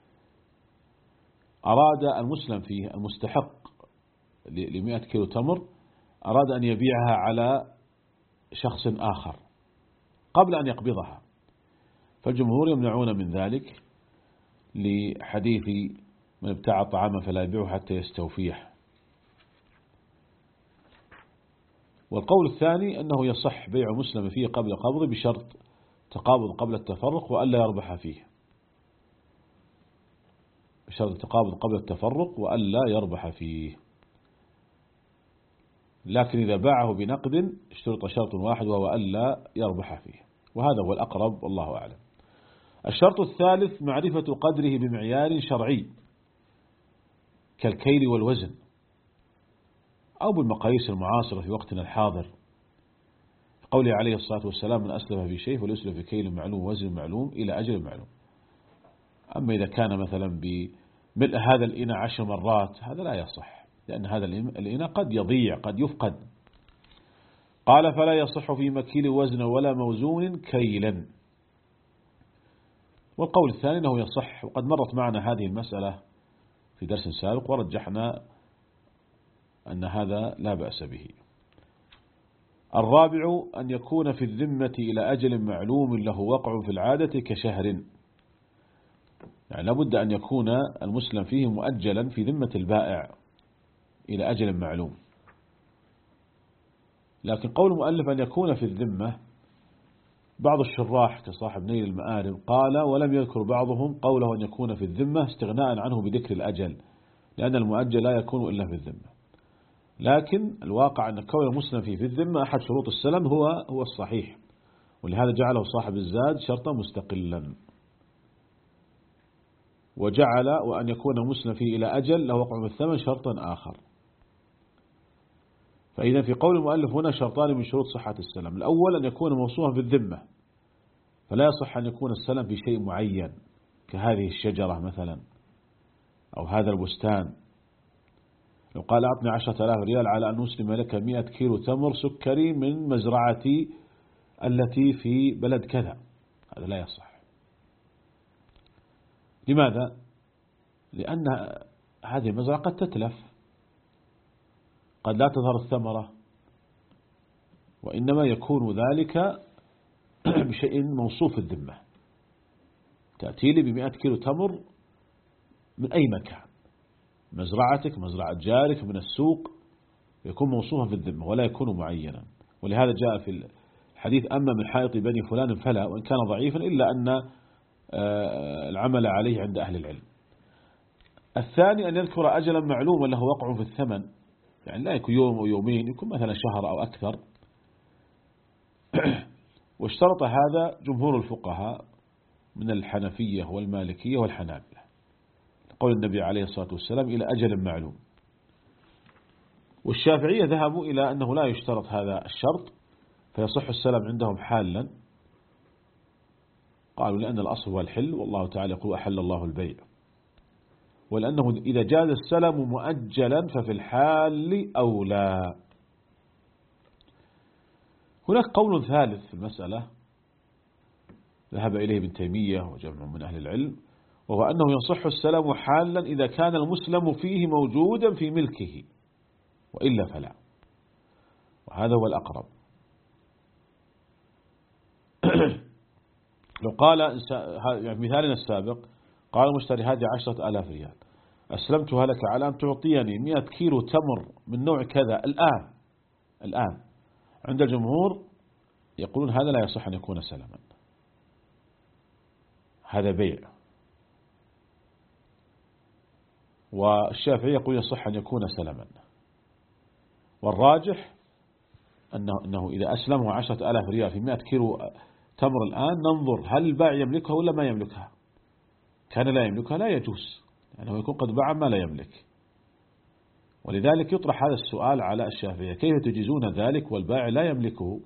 أراد المسلم فيه المستحق لمئة كيلو تمر أراد أن يبيعها على شخص آخر قبل أن يقبضها، فالجمهور يمنعون من ذلك لحديث من ابتاع طعاما فلا يبيعه حتى يستوفيه. والقول الثاني أنه يصح بيع مسلم فيه قبل قبضه بشرط تقابض قبل التفرق وألا يربح فيه، بشرط التقابض قبل التفرق وألا يربح فيه. لكن إذا باعه بنقد اشترط شرط واحد وهو ألا يربح فيه، وهذا هو الأقرب والله أعلم. الشرط الثالث معرفة قدره بمعيار شرعي كالكيل والوزن أو بالمقاييس المعاصرة في وقتنا الحاضر، قوله عليه الصلاة والسلام من أسلف في شيء فليسلف في كيل معلوم وزن معلوم إلى أجل معلوم. أما إذا كان مثلا بملء هذا الإناء عشر مرات هذا لا يصح، لأن هذا الإناء قد يضيع قد يفقد. قال فلا يصح في مكيل وزن ولا موزون كيلا. والقول الثاني أنه يصح، وقد مرت معنا هذه المسألة في درس سابق ورجحنا أن هذا لا بأس به. الرابع أن يكون في الذمة إلى أجل معلوم له وقع في العادة كشهر، يعني لابد أن يكون المسلم فيه مؤجلا في ذمة البائع إلى أجل معلوم. لكن قول المؤلف أن يكون في الذمة، بعض الشراح كصاحب نيل المآرب قال ولم يذكر بعضهم قوله أن يكون في الذمة استغناء عنه بذكر الأجل، لأن المؤجل لا يكون إلا في الذمة. لكن الواقع أن كون المسلم فيه في الذمة أحد شروط السلم هو هو الصحيح، ولهذا جعله صاحب الزاد شرطا مستقلا، وجعل وأن يكون المسلم فيه إلى أجل له وقع الثمن شرطا آخر. فإذا في قول المؤلف هنا شرطان من شروط صحة السلم. الأول أن يكون موصوفا في الذمة، فلا يصح أن يكون السلم في شيء معين كهذه الشجرة مثلا أو هذا البستان. لو قال أعطني عشرة آلاف ريال على أن أسلم لك مئة كيلو تمر سكري من مزرعتي التي في بلد كذا، هذا لا يصح. لماذا؟ لأن هذه المزرعة قد تتلف، قد لا تظهر الثمرة، وإنما يكون ذلك بشيء موصوف الذمة. تأتي لي بمئة كيلو تمر من أي مكان، مزرعتك مزرعة جارك من السوق، يكون موصوفا في الذمة ولا يكون معينا. ولهذا جاء في الحديث أما من حائط بني فلان فلا، وإن كان ضعيفا إلا أن العمل عليه عند أهل العلم. الثاني أن يذكر أجلا معلوما له وقع في الثمن، يعني لا يكون يوم أو يومين، يكون مثلا شهر أو أكثر. واشترط هذا جمهور الفقهاء من الحنفية والمالكية والحنابلة، قول النبي عليه الصلاة والسلام إلى أجل معلوم. والشافعية ذهبوا إلى أنه لا يشترط هذا الشرط فيصح السلم عندهم حالا، قالوا لأن الأصل هو الحل، والله تعالى يقول أحل الله البيع، ولأنه إذا جاز السلم مؤجلا ففي الحال أولى. هناك قول ثالث في المسألة ذهب إليه ابن تيمية وجمع من أهل العلم، وهو أنه يصح السلم حالا إذا كان المسلم فيه موجودا في ملكه. وإلا فلا، وهذا هو الأقرب. لو قال يعني مثالنا السابق، قال مشتري هذه عشرة آلاف ريال، أسلمتها لك على أن تعطيني مئة كيلو تمر من نوع كذا الآن الآن عند الجمهور يقولون هذا لا يصح أن يكون سلما، هذا بيع. والشافعي يقول يصح أن يكون سلما. والراجح أنه, أنه إذا أسلمه عشرة آلاف ريال في مئة كيلو تمر الآن ننظر هل البائع يملكها ولا ما يملكها. كان لا يملكها لا يجوز، لأنه يكون قد باع ما لا يملك. ولذلك يطرح هذا السؤال على الشافعية: كيف تجيزون ذلك والبائع لا يملكه؟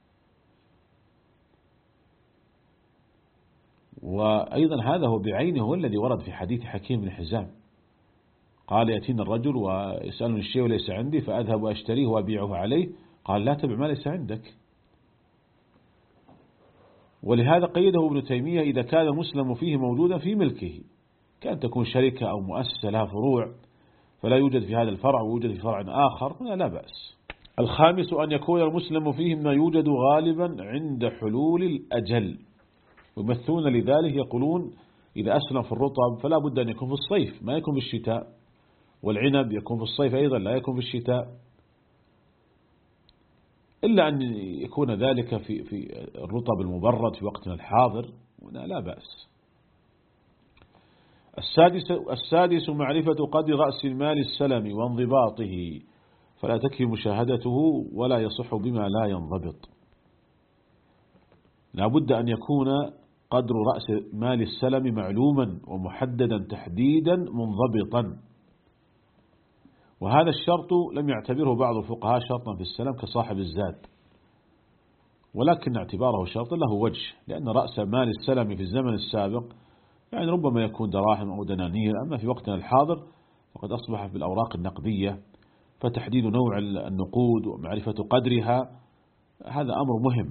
وأيضا هذا هو بعينه هو الذي ورد في حديث حكيم بن حزام، قال: يأتينا الرجل ويسألني الشيء وليس عندي فأذهب وأشتريه وأبيعه عليه، قال: لا تبع ما ليس عندك. ولهذا قيده ابن تيمية: إذا كان مسلم فيه موجودا في ملكه، كان تكون شركة أو مؤسسة لها فروع فلا يوجد في هذا الفرع ويوجد في فرع آخر، هنا لا بأس. الخامس أن يكون المسلم فيه ما يوجد غالبا عند حلول الأجل، ويمثلون لذلك يقولون إذا أسلم في الرطب فلا بد أن يكون في الصيف، ما يكون في الشتاء، والعنب يكون في الصيف أيضا لا يكون في الشتاء، إلا أن يكون ذلك في في الرطب المبرد في وقتنا الحاضر، هنا لا بأس. السادس السادس معرفة قدر رأس المال السلمي وانضباطه، فلا تكفي مشاهدته ولا يصح بما لا ينضبط. لا بد أن يكون قدر رأس مال السلم معلوما ومحددا تحديدا منضبطا، وهذا الشرط لم يعتبره بعض الفقهاء شرطا في السلم كصاحب الزاد، ولكن اعتباره شرطا له وجه، لأن رأس مال السلم في الزمن السابق يعني ربما يكون دراهم أو دنانير، أما في وقتنا الحاضر فقد أصبح بالأوراق النقدية، فتحديد نوع النقود ومعرفة قدرها هذا أمر مهم،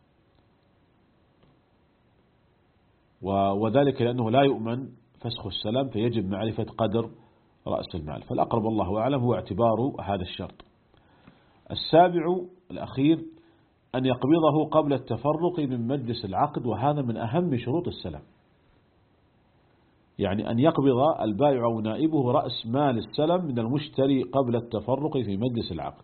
وذلك لأنه لا يؤمن فسخ السلم، فيجب معرفة قدر رأس المال. فالأقرب الله أعلم هو اعتبار هذا الشرط. السابع الأخير أن يقبضه قبل التفرق من مجلس العقد، وهذا من أهم شروط السلم، يعني أن يقبض البائع أو نائبه رأس مال السلم من المشتري قبل التفرق في مجلس العقد.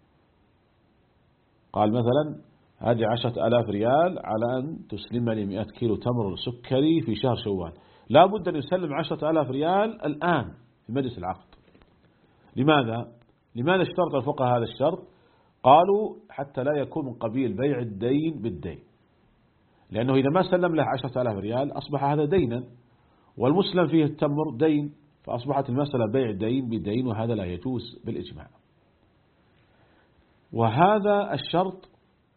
قال مثلا: هذه عشرة آلاف ريال على أن تسلم لي مئة كيلو تمر سكري في شهر شوال، لا بد أن يسلم عشرة آلاف ريال الآن في مجلس العقد. لماذا؟ لماذا اشترط الفقهاء هذا الشرط؟ قالوا: حتى لا يكون من قبيل بيع الدين بالدين، لأنه إذا ما سلم له عشرة آلاف ريال أصبح هذا دينا، والمسلم فيه التمر دين، فأصبحت المسألة بيع دين بدين، وهذا لا يجوز بالإجماع. وهذا الشرط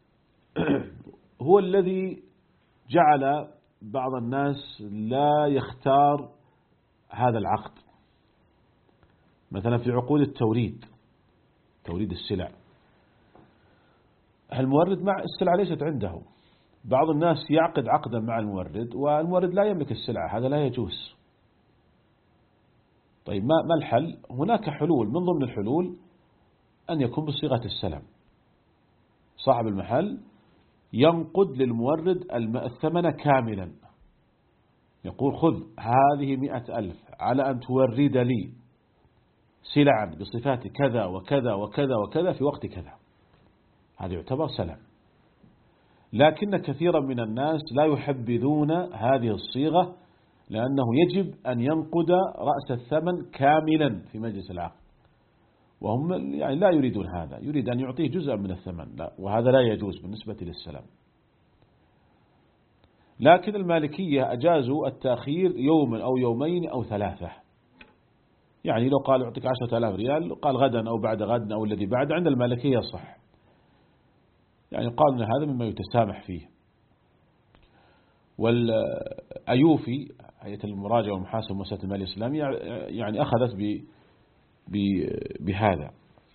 هو الذي جعل بعض الناس لا يختار هذا العقد، مثلا في عقود التوريد، توريد السلع، المورد مع السلع ليست عنده، بعض الناس يعقد عقدا مع المورد والمورد لا يملك السلعة، هذا لا يجوز. طيب ما ما الحل؟ هناك حلول، من ضمن الحلول أن يكون بصيغة السلم، صاحب المحل ينقد للمورد الثمن كاملا، يقول: خذ هذه مئة ألف على أن تورد لي سلعا بصفات كذا وكذا وكذا وكذا في وقت كذا، هذا يعتبر سلم. لكن كثيرا من الناس لا يحبذون هذه الصيغة، لأنه يجب أن ينقد رأس الثمن كاملا في مجلس العقد، وهم يعني لا يريدون هذا، يريد أن يعطيه جزءا من الثمن، لا، وهذا لا يجوز بالنسبة للسلم. لكن المالكية أجازوا التأخير يوما أو يومين أو ثلاثة، يعني لو قال أعطيك عشرة آلاف ريال قال غدا أو بعد غد أو الذي بعد، عند المالكية صح، يعني قالوا أن هذا مما يتسامح فيه. والأيوفي هيئة المراجعة والمحاسبة والمؤسسات المالية الإسلامية يعني أخذت بهذا،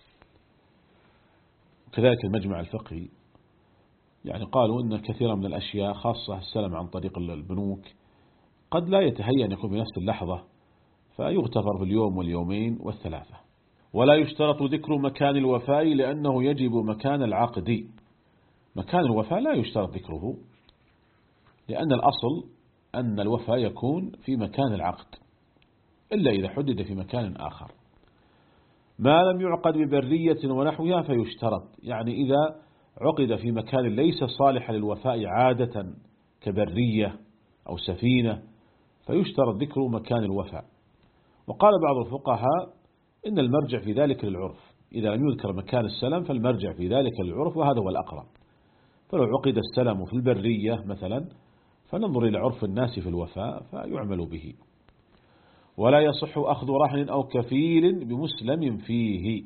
كذلك المجمع الفقهي، يعني قالوا أن كثيرا من الأشياء خاصة السلم عن طريق البنوك قد لا يتهيأ أن يكون بنفس اللحظة، فيغتفر في اليوم واليومين والثلاثة. ولا يشترط ذكر مكان الوفاء لأنه يجب مكان العقد. مكان الوفاء لا يشترط ذكره، لأن الأصل أن الوفاء يكون في مكان العقد، إلا إذا حدد في مكان آخر. ما لم يعقد ببرية ونحوها فيشترط، يعني إذا عقد في مكان ليس صالح للوفاء عادة كبرية أو سفينة فيشترط ذكر مكان الوفاء. وقال بعض الفقهاء إن المرجع في ذلك للعرف، إذا لم يذكر مكان السلم فالمرجع في ذلك للعرف، وهذا هو الأقرب. فلو عقد السلم في البرية مثلا فننظر إلى عرف الناس في الوفاء فيعمل به. ولا يصح أخذ رهن أو كفيل بمسلم فيه.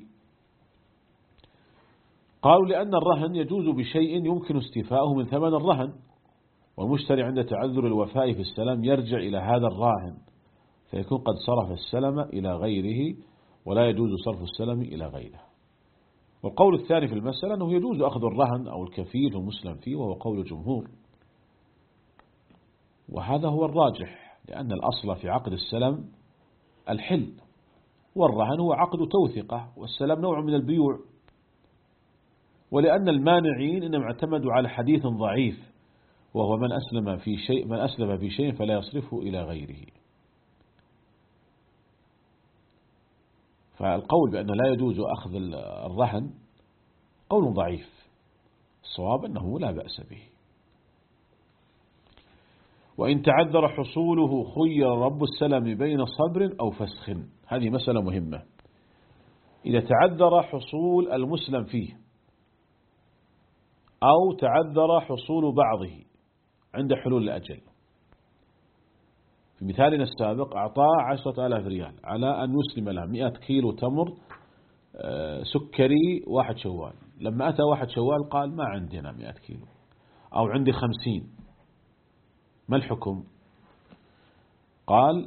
قالوا لأن الرهن يجوز بشيء يمكن استيفاؤه من ثمن الرهن، والمشتري عند تعذر الوفاء في السلم يرجع إلى هذا الراهن فيكون قد صرف السلم إلى غيره، ولا يجوز صرف السلم إلى غيره. والقول الثاني في المسألة أنه يجوز أخذ الرهن أو الكفيل ومسلم فيه، وهو قول الجمهور، وهذا هو الراجح، لأن الأصل في عقد السلم الحل، والرهن هو عقد توثقة، والسلم نوع من البيوع. ولأن المانعين إنما اعتمدوا على حديث ضعيف، وهو من أسلم في شيء من أسلم في شيء فلا يصرفه إلى غيره. فالقول بأن لا يجوز أخذ الرهن قول ضعيف، الصواب أنه لا بأس به. وإن تعذر حصوله خير رب السلم بين صبر أو فسخ. هذه مسألة مهمة. إذا تعذر حصول المسلم فيه أو تعذر حصول بعضه عند حلول الأجل، في مثالنا السابق أعطاه عشرة آلاف ريال على أن يسلم له مئة كيلو تمر سكري واحد شوال. لما أتى واحد شوال قال ما عندنا مئة كيلو، أو عندي خمسين، ما الحكم؟ قال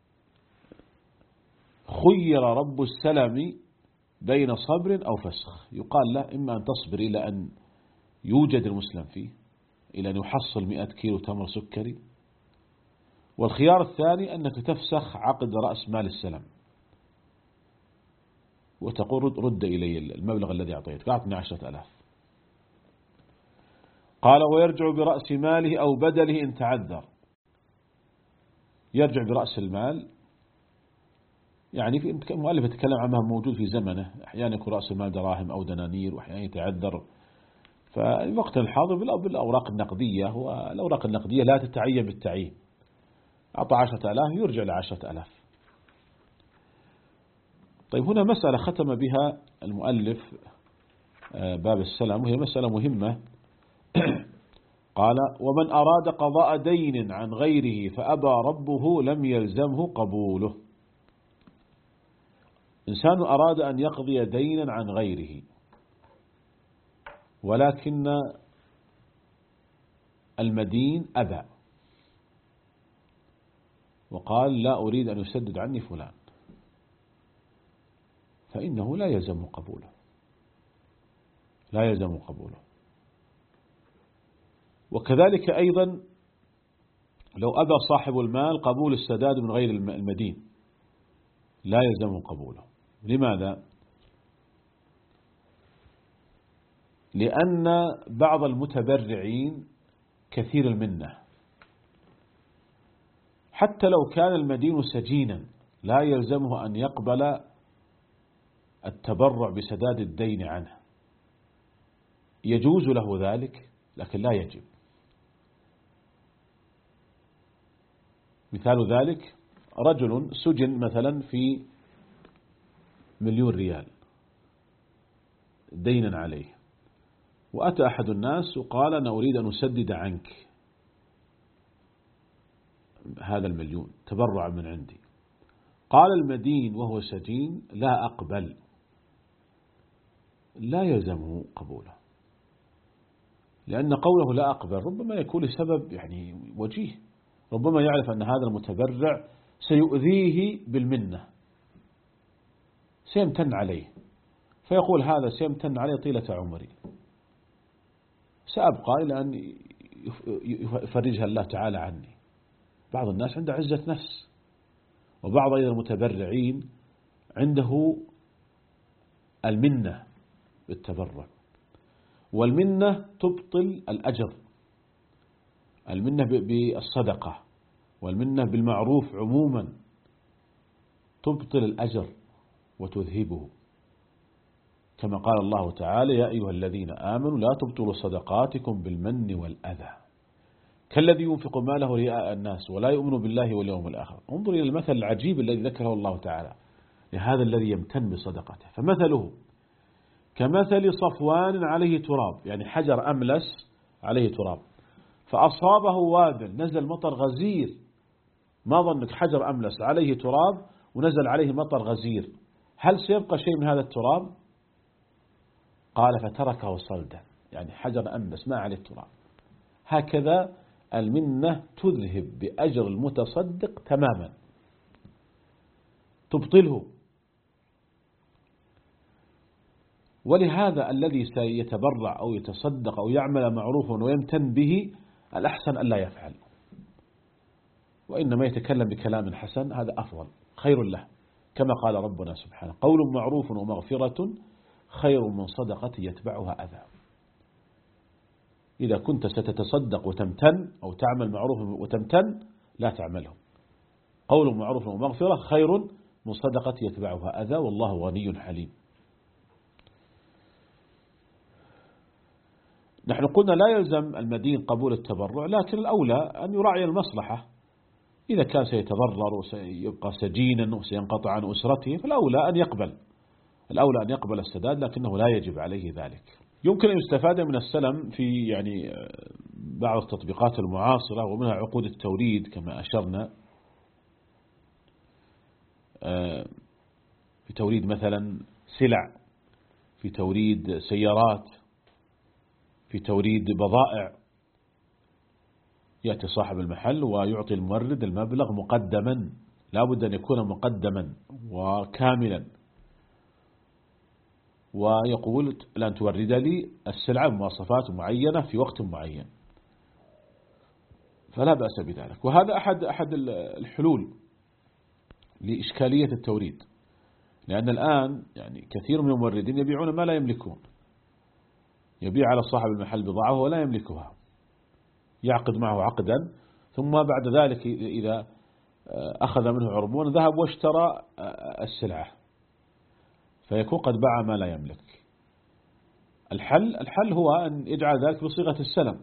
خير رب السلم بين صبر أو فسخ. يقال له إما أن تصبر إلى أن يوجد المسلم فيه، إلى أن يحصل مئة كيلو تمر سكري، والخيار الثاني أنك تفسخ عقد رأس مال السلم وتقول رد إلي المبلغ الذي أعطيتك، أعطني عشرة ألاف. قال ويرجع برأس ماله أو بدله إن تعذر. يرجع برأس المال، يعني في المؤلف يتكلم عنها موجود في زمنه، أحيانا يكون رأس المال دراهم أو دنانير، وأحيانا يتعذر. فالوقت الحاضر بالأوراق النقدية، والأوراق النقدية لا تتعين بالتعيين. أعطى عشرة ألاف يرجع لعشرة ألاف. طيب هنا مسألة ختم بها المؤلف باب السلم، وهي مسألة مهمة. قال ومن أراد قضاء دين عن غيره فأبى ربه لم يلزمه قبوله. إنسان أراد أن يقضي دينا عن غيره، ولكن المدين أبى وقال لا أريد أن يسدد عني فلان، فإنه لا يلزم قبوله، لا يلزم قبوله. وكذلك أيضا لو أبى صاحب المال قبول السداد من غير المدين لا يلزم قبوله. لماذا؟ لأن بعض المتبرعين كثير المنة، حتى لو كان المدين سجينا لا يلزمه أن يقبل التبرع بسداد الدين عنه، يجوز له ذلك لكن لا يجب. مثال ذلك رجل سجن مثلا في مليون ريال دينا عليه، وأتى أحد الناس وقال أنا أريد أن أسدد عنك هذا المليون تبرعا من عندي. قال المدين وهو سجين لا أقبل، لا يلزمه قبوله، لأن قوله لا أقبل ربما يكون لسبب يعني وجيه، ربما يعرف أن هذا المتبرع سيؤذيه بالمنة، سيمتن عليه، فيقول هذا سيمتن عليه طيلة عمري، سأبقى إلى أن يفرجها الله تعالى عني. بعض الناس عنده عزة نفس، وبعض أيضا المتبرعين عنده المنة بالتبرع، والمنة تبطل الأجر، المنة بالصدقة والمنة بالمعروف عموما تبطل الأجر وتذهبه، كما قال الله تعالى: يا أيها الذين آمنوا لا تبطلوا صدقاتكم بالمن والأذى كالذي ينفق ماله رئاء الناس ولا يؤمن بالله واليوم الآخر. انظر إلى المثل العجيب الذي ذكره الله تعالى لهذا الذي يمتن بصدقته، فمثله كمثل صفوان عليه تراب، يعني حجر أملس عليه تراب فأصابه وابل، نزل مطر غزير، ما ظنك حجر أملس عليه تراب ونزل عليه مطر غزير، هل سيبقى شيء من هذا التراب؟ قال: فتركه صلدا، يعني حجر أملس ما عليه تراب. هكذا المنة تذهب بأجر المتصدق تماما، تبطله. ولهذا الذي سيتبرع أو يتصدق أو يعمل معروفا ويمتن به الأحسن أن لا يفعل، وإنما يتكلم بكلام حسن، هذا أفضل خير له، كما قال ربنا سبحانه: قول معروف ومغفرة خير من صدقة يتبعها أذى. إذا كنت ستتصدق وتمتن أو تعمل معروف وتمتن لا تعمله، قول معروف ومغفرة خير من صدقة يتبعها أذى، والله غني حليم. نحن قلنا لا يلزم المدين قبول التبرع، لكن الأولى أن يراعي المصلحة، إذا كان سيتضرر وسيبقى سجينا وسينقطع عن أسرته فالأولى أن يقبل، الأولى أن يقبل السداد، لكنه لا يجب عليه ذلك. يمكن أن يستفاد من السلم في يعني بعض التطبيقات المعاصرة، ومنها عقود التوريد كما أشرنا، في توريد مثلا سلع، في توريد سيارات، في توريد بضائع، يأتي صاحب المحل ويعطي المورد المبلغ مقدما، لا بد أن يكون مقدما وكاملا، ويقول: لن تورد لي السلعة بمواصفات معينة في وقت معين، فلا بأس بذلك. وهذا أحد أحد الحلول لإشكالية التوريد، لأن الآن يعني كثير من الموردين يبيعون ما لا يملكون، يبيع على صاحب المحل بضاعة ولا يملكها، يعقد معه عقدا، ثم بعد ذلك إذا أخذ منه عربون ذهب واشترى السلعة، فيكون قد باع ما لا يملك. الحل الحل هو أن يجعل ذلك بصيغة السلم،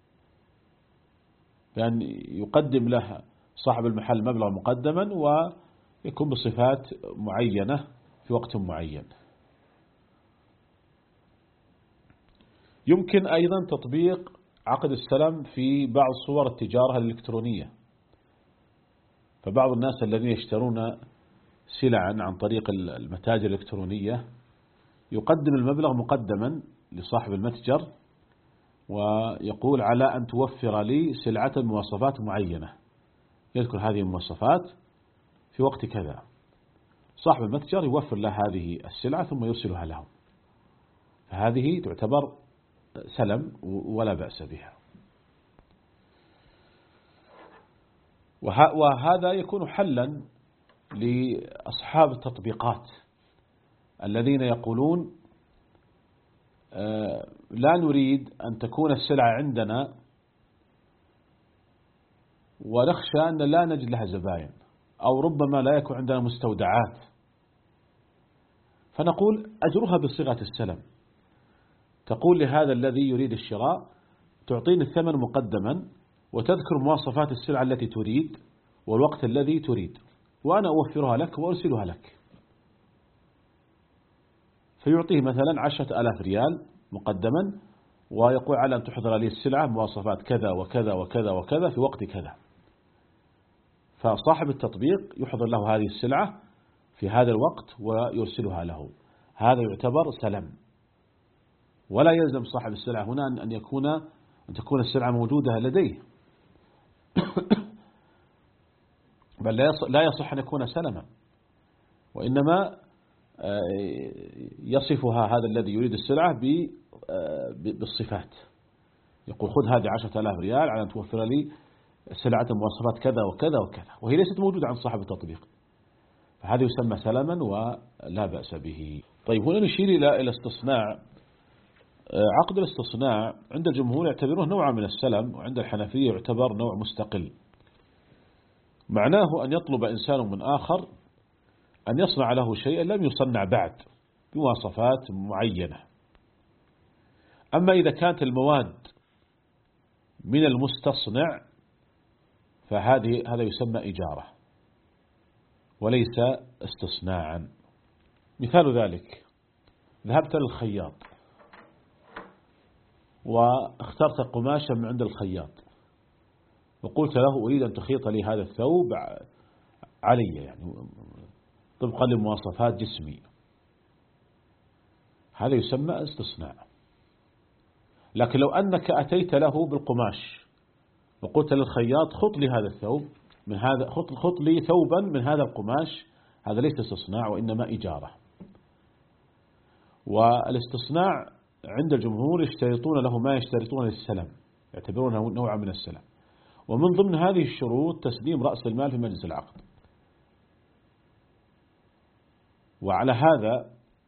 بأن يقدم له صاحب المحل مبلغ مقدما ويكون بصفات معينة في وقت معين. يمكن أيضا تطبيق عقد السلم في بعض صور التجارة الإلكترونية، فبعض الناس الذين يشترون سلعا عن طريق المتاجر الإلكترونية يقدم المبلغ مقدما لصاحب المتجر ويقول: على أن توفر لي سلعة بمواصفات معينة، يذكر هذه المواصفات في وقت كذا، صاحب المتجر يوفر له هذه السلعة ثم يرسلها له، فهذه تعتبر سلم ولا بأس بها. وهذا يكون حلا لأصحاب التطبيقات الذين يقولون: لا نريد أن تكون السلعة عندنا ونخشى أن لا نجد لها زباين، أو ربما لا يكون عندنا مستودعات، فنقول: أجرها بصيغة السلم، تقول لهذا الذي يريد الشراء: تعطيني الثمن مقدما وتذكر مواصفات السلعة التي تريد والوقت الذي تريد، وأنا أوفرها لك وأرسلها لك. فيعطيه مثلا عشرة آلاف ريال مقدما ويقول: على أن تحضر لي السلعة مواصفات كذا وكذا وكذا وكذا في وقت كذا، فصاحب التطبيق يحضر له هذه السلعة في هذا الوقت ويرسلها له، هذا يعتبر سلم. ولا يلزم صاحب السلعة هنا أن يكون أن تكون السلعة موجودة لديه، بل لا يصح أن يكون سلما، وإنما يصفها هذا الذي يريد السلعة بالصفات، يقول: خذ هذه عشرة آلاف ريال على أن توفر لي سلعة مواصفات كذا وكذا وكذا، وهي ليست موجودة عند صاحب التطبيق، فهذا يسمى سلما ولا بأس به. طيب هنا نشير إلى الاستصناع. عقد الاستصناع عند الجمهور يعتبروه نوعا من السلم، وعند الحنفية يعتبر نوع مستقل. معناه أن يطلب إنسان من آخر أن يصنع له شيئا لم يصنع بعد بمواصفات معينة. أما إذا كانت المواد من المستصنع فهذه هذا يسمى إجارة وليس استصناعا. مثال ذلك: ذهبت للخياط واخترت قماشا من عند الخياط وقلت له أريد أن تخيط لي هذا الثوب علي، يعني طبقا لمواصفات جسمي، هذا يسمى استصناع. لكن لو أنك أتيت له بالقماش وقلت للخياط خط لي هذا الثوب من هذا خط, خط لي ثوبا من هذا القماش، هذا ليس استصناع وإنما إجارة. والاستصناع عند الجمهور يشترطون له ما يشترطون للسلم، يعتبرونه نوعا من السلم، ومن ضمن هذه الشروط تسليم رأس المال في مجلس العقد. وعلى هذا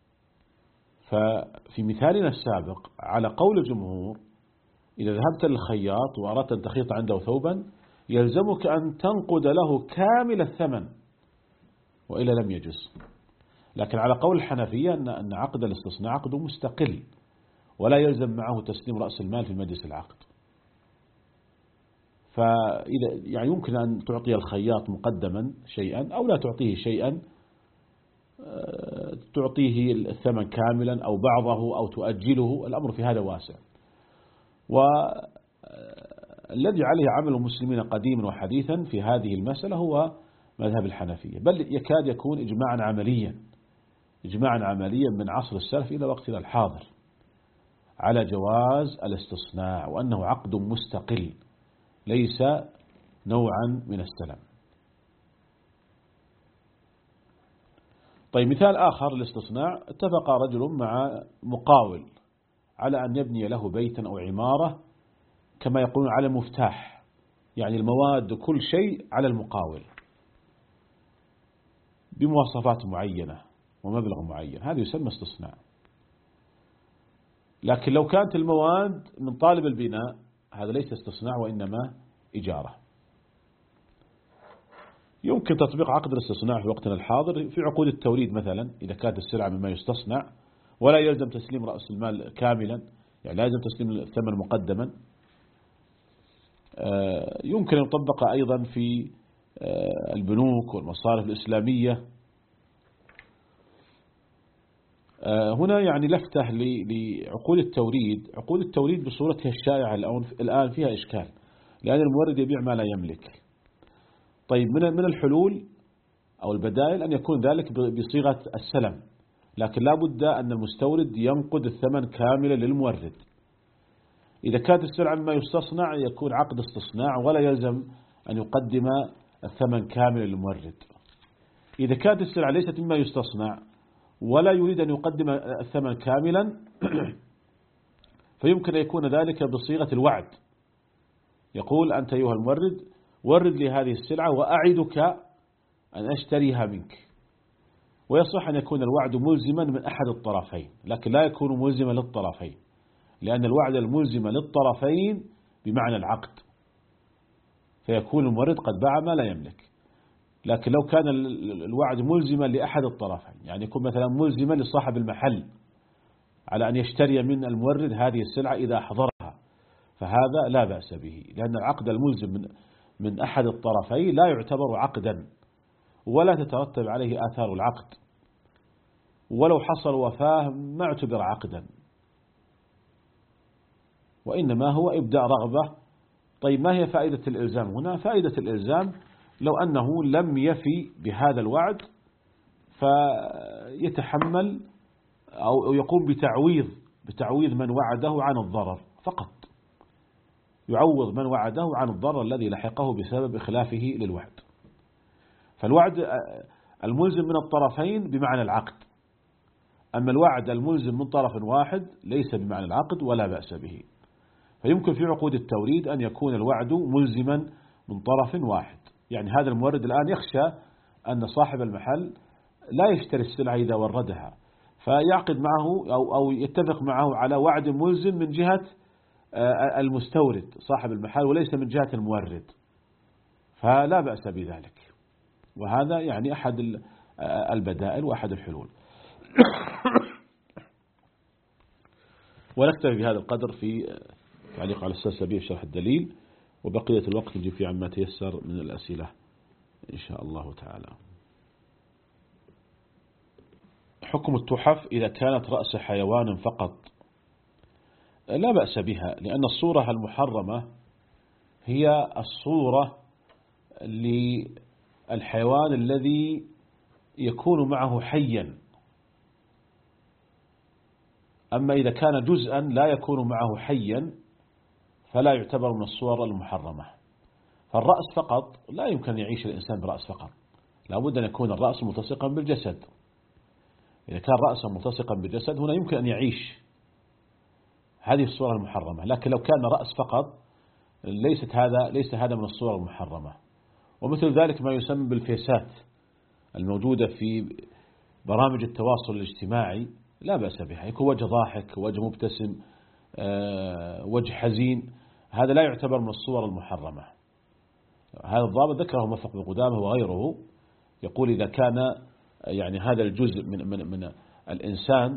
ففي مثالنا السابق على قول الجمهور إذا ذهبت للخياط وأردت أن تخيط عنده ثوبا يلزمك أن تنقد له كامل الثمن وإلا لم يجز. لكن على قول الحنفية أن عقد الاستصناع عقد مستقل ولا يلزم معه تسليم رأس المال في مجلس العقد. فإذا يعني يمكن أن تعطي الخياط مقدما شيئا أو لا تعطيه شيئا، تعطيه الثمن كاملا أو بعضه أو تؤجله، الأمر في هذا واسع. والذي عليه عمل المسلمين قديما وحديثا في هذه المسألة هو مذهب الحنفية، بل يكاد يكون إجماعا عمليا إجماعا عمليا من عصر السلف إلى وقتنا الحاضر على جواز الاستصناع وأنه عقد مستقل ليس نوعا من السلم. طيب مثال آخر للاستصناع: اتفق رجل مع مقاول على أن يبني له بيتا أو عمارة كما يقولون على مفتاح، يعني المواد كل شيء على المقاول بمواصفات معينة ومبلغ معين، هذا يسمى استصناع. لكن لو كانت المواد من طالب البناء هذا ليس استصناع وإنما إجارة. يمكن تطبيق عقد الاستصناع في وقتنا الحاضر في عقود التوريد مثلا، إذا كانت السلعة مما يستصنع ولا يلزم تسليم رأس المال كاملا، يعني لا يلزم تسليم الثمن مقدما. يمكن أن يطبق أيضا في البنوك والمصارف الإسلامية. هنا يعني لفتة لعقود التوريد. عقود التوريد بصورتها الشائعة الآن فيها إشكال، لأن المورد يبيع ما لا يملك. طيب من من الحلول أو البدائل أن يكون ذلك بصيغة السلم، لكن لا بد أن المستورد ينقد الثمن كاملا للمورد. إذا كانت السلعة مما يستصنع يكون عقد استصناع ولا يلزم أن يقدم الثمن كاملا للمورد. إذا كانت السلعة ليست مما يستصنع ولا يريد أن يقدم الثمن كاملا فيمكن أن يكون ذلك بصيغة الوعد، يقول أنت أيها المورد ورد لي هذه السلعة وأعدك أن أشتريها منك. ويصح أن يكون الوعد ملزما من أحد الطرفين، لكن لا يكون ملزما للطرفين، لأن الوعد الملزم للطرفين بمعنى العقد، فيكون المورد قد باع ما لا يملك. لكن لو كان الوعد ملزما لأحد الطرفين، يعني يكون مثلا ملزما لصاحب المحل على أن يشتري من المورد هذه السلعة إذا حضرها، فهذا لا بأس به، لأن العقد الملزم من من أحد الطرفين لا يعتبر عقدا ولا تترتب عليه آثار العقد، ولو حصل وفاة ما اعتبر عقدا، وإنما هو إبداء رغبة. طيب ما هي فائدة الإلزام هنا؟ فائدة الإلزام لو أنه لم يفي بهذا الوعد فيتحمل أو يقوم بتعويض بتعويض من وعده عن الضرر فقط، يعوض من وعده عن الضرر الذي لحقه بسبب إخلافه للوعد. فالوعد الملزم من الطرفين بمعنى العقد، أما الوعد الملزم من طرف واحد ليس بمعنى العقد ولا بأس به. فيمكن في عقود التوريد أن يكون الوعد ملزما من طرف واحد، يعني هذا المورد الآن يخشى أن صاحب المحل لا يشتري السلعة إذا وردها، فيعقد معه أو أو يتفق معه على وعد ملزم من جهة المستورد صاحب المحل وليس من جهة المورد، فلا بأس بذلك. وهذا يعني أحد البدائل وأحد الحلول. ونكتفي بهذا القدر في تعليق على السلسبيل في شرح الدليل، وبقية الوقت نجيب فيه عما تيسر من الأسئلة إن شاء الله تعالى. حكم التحف إذا كانت رأس حيوان فقط لا بأس بها، لأن الصورة المحرمة هي الصورة للحيوان الذي يكون معه حيا. أما إذا كان جزءا لا يكون معه حيا فلا يعتبر من الصور المحرمة. فالرأس فقط لا يمكن أن يعيش الإنسان برأس فقط، لابد أن يكون الرأس ملتصقا بالجسد. إذا كان رأسا ملتصقا بالجسد هنا يمكن أن يعيش، هذه الصورة المحرمة. لكن لو كان رأس فقط ليست هذا ليس هذا من الصور المحرمة. ومثل ذلك ما يسمى بالفيسات الموجودة في برامج التواصل الاجتماعي لا بأس بها، يكون وجه ضاحك، وجه مبتسم، وجه حزين، هذا لا يعتبر من الصور المحرمة. هذا الضابط ذكره موفق بن قدامة وغيره، يقول إذا كان يعني هذا الجزء من من من الإنسان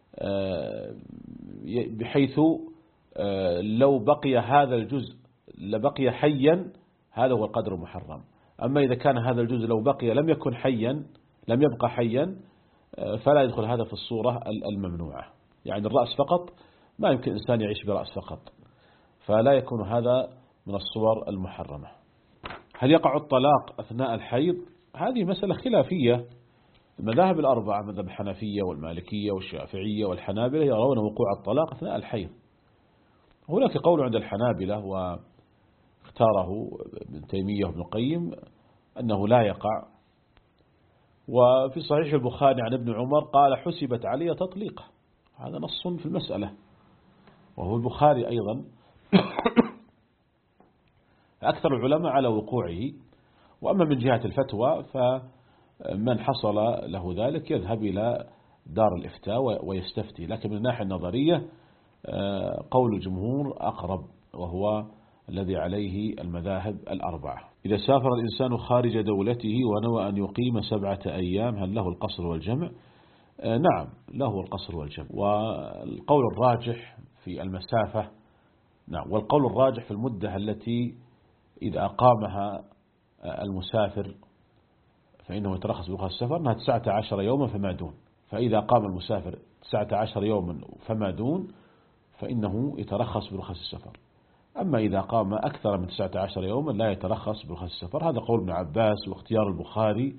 بحيث لو بقي هذا الجزء لبقي حيا هذا هو القدر المحرم. أما إذا كان هذا الجزء لو بقي لم يكن حيا لم يبقى حيا فلا يدخل هذا في الصورة الممنوعة. يعني الرأس فقط ما يمكن إنسان يعيش برأس فقط، فلا يكون هذا من الصور المحرمة. هل يقع الطلاق أثناء الحيض؟ هذه مسألة خلافية. المذاهب الأربعة، مذهب الحنفية والمالكية والشافعية والحنابلة، يرون وقوع الطلاق أثناء الحيض. هناك قول عند الحنابلة واختاره ابن تيمية وابن القيم أنه لا يقع. وفي صحيح البخاري عن ابن عمر قال حسبت علي تطليقه، هذا نص في المسألة، وهو البخاري أيضا. أكثر العلماء على وقوعه. وأما من جهة الفتوى فمن حصل له ذلك يذهب إلى دار الإفتاء ويستفتي. لكن من الناحية النظرية قول الجمهور أقرب، وهو الذي عليه المذاهب الأربعة. إذا سافر الإنسان خارج دولته ونوى أن يقيم سبعة أيام هل له القصر والجمع؟ نعم له القصر والجمع. والقول الراجح في المسافة نعم والقول الراجح في المدة التي إذا أقامها المسافر فإنه يترخص برخص السفر أنها تسعة عشر يوما فما دون. فإذا قام المسافر تسعة عشر يوما فما دون فإنه يترخص برخص السفر. أما إذا قام أكثر من تسعة عشر يوما لا يترخص برخص السفر. هذا قول ابن عباس واختيار البخاري.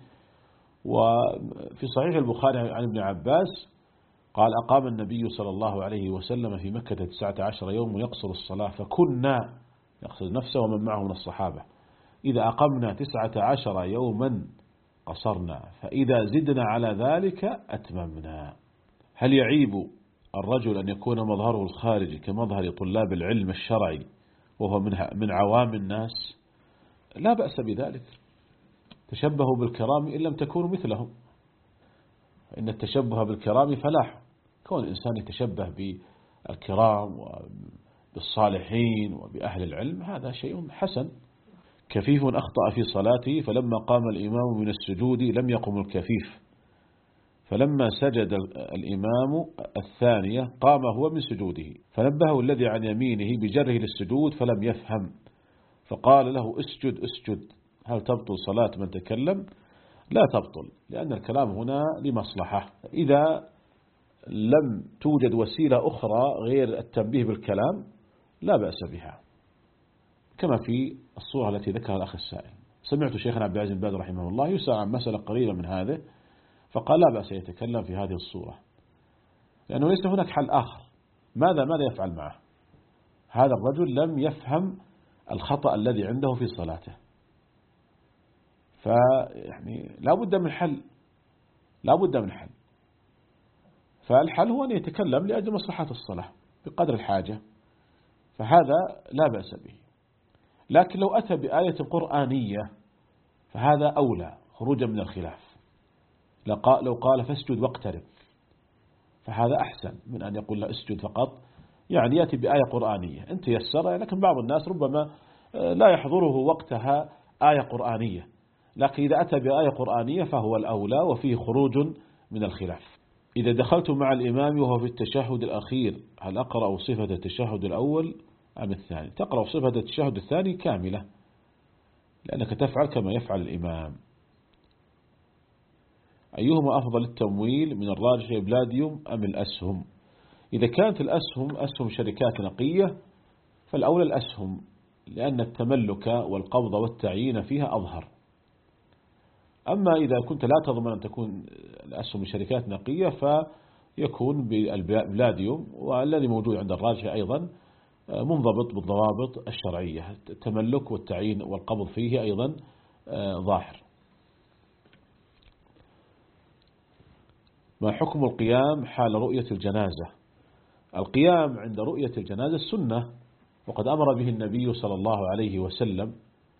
وفي صحيح البخاري عن ابن عباس قال أقام النبي صلى الله عليه وسلم في مكة تسعة عشر يوم ويقصر الصلاة فكنا، يقصد نفسه ومن معه من الصحابة، إذا أقمنا تسعة عشر يوما قصرنا فإذا زدنا على ذلك أتممنا. هل يعيب الرجل أن يكون مظهره الخارجي كمظهر طلاب العلم الشرعي وهو من عوام الناس؟ لا بأس بذلك، تشبهوا بالكرام إن لم تكونوا مثلهم، إن التشبه بالكرام فلاح. كون الإنسان يتشبه بالكرام وبالصالحين وبأهل العلم هذا شيء حسن. كفيف أخطأ في صلاته فلما قام الإمام من السجود لم يقم الكفيف، فلما سجد الإمام الثانية قام هو من سجوده، فنبهه الذي عن يمينه بجره للسجود فلم يفهم، فقال له اسجد اسجد. هل تبطل صلاة من تكلم؟ لا تبطل، لأن الكلام هنا لمصلحة. إذا لم توجد وسيلة أخرى غير التنبيه بالكلام لا بأس بها، كما في الصورة التي ذكرها الأخ السائل. سمعت شيخنا عبد العزيز بن باز رحمه الله يسأل عن مسألة قريبة من هذه فقال لا بأس يتكلم في هذه الصورة، لأنه ليس هناك حل آخر. ماذا ماذا يفعل معه؟ هذا الرجل لم يفهم الخطأ الذي عنده في صلاته، فيعني لا بد من حل، لا بد من حل. فالحل هو أن يتكلم لأجل مصلحة الصلاة بقدر الحاجة، فهذا لا بأس به. لكن لو أتى بآية قرآنية فهذا أولى خروجا من الخلاف. لو قال فاسجد واقترب، فهذا أحسن من أن يقول له اسجد فقط، يعني يأتي بآية قرآنية إن تيسر. لكن بعض الناس ربما لا يحضره وقتها آية قرآنية، لكن إذا أتى بآية قرآنية فهو الأولى وفيه خروج من الخلاف. إذا دخلت مع الإمام وهو في التشهد الأخير هل أقرأ صفة التشهد الأول أم الثاني؟ تقرأ صفة التشهد الثاني كاملة لأنك تفعل كما يفعل الإمام. أيهما أفضل التمويل من الراجح بلاديوم أم الأسهم؟ إذا كانت الأسهم أسهم شركات نقية فالأولى الأسهم، لأن التملك والقبض والتعيين فيها أظهر. أما إذا كنت لا تضمن أن تكون الأسهم شركات نقية فيكون بالبلاديوم، والذي موجود عند الراجح أيضا منضبط بالضوابط الشرعية، التملك والتعيين والقبض فيه أيضا ظاهر. ما حكم القيام حال رؤية الجنازة؟ القيام عند رؤية الجنازة السنة، وقد أمر به النبي صلى الله عليه وسلم،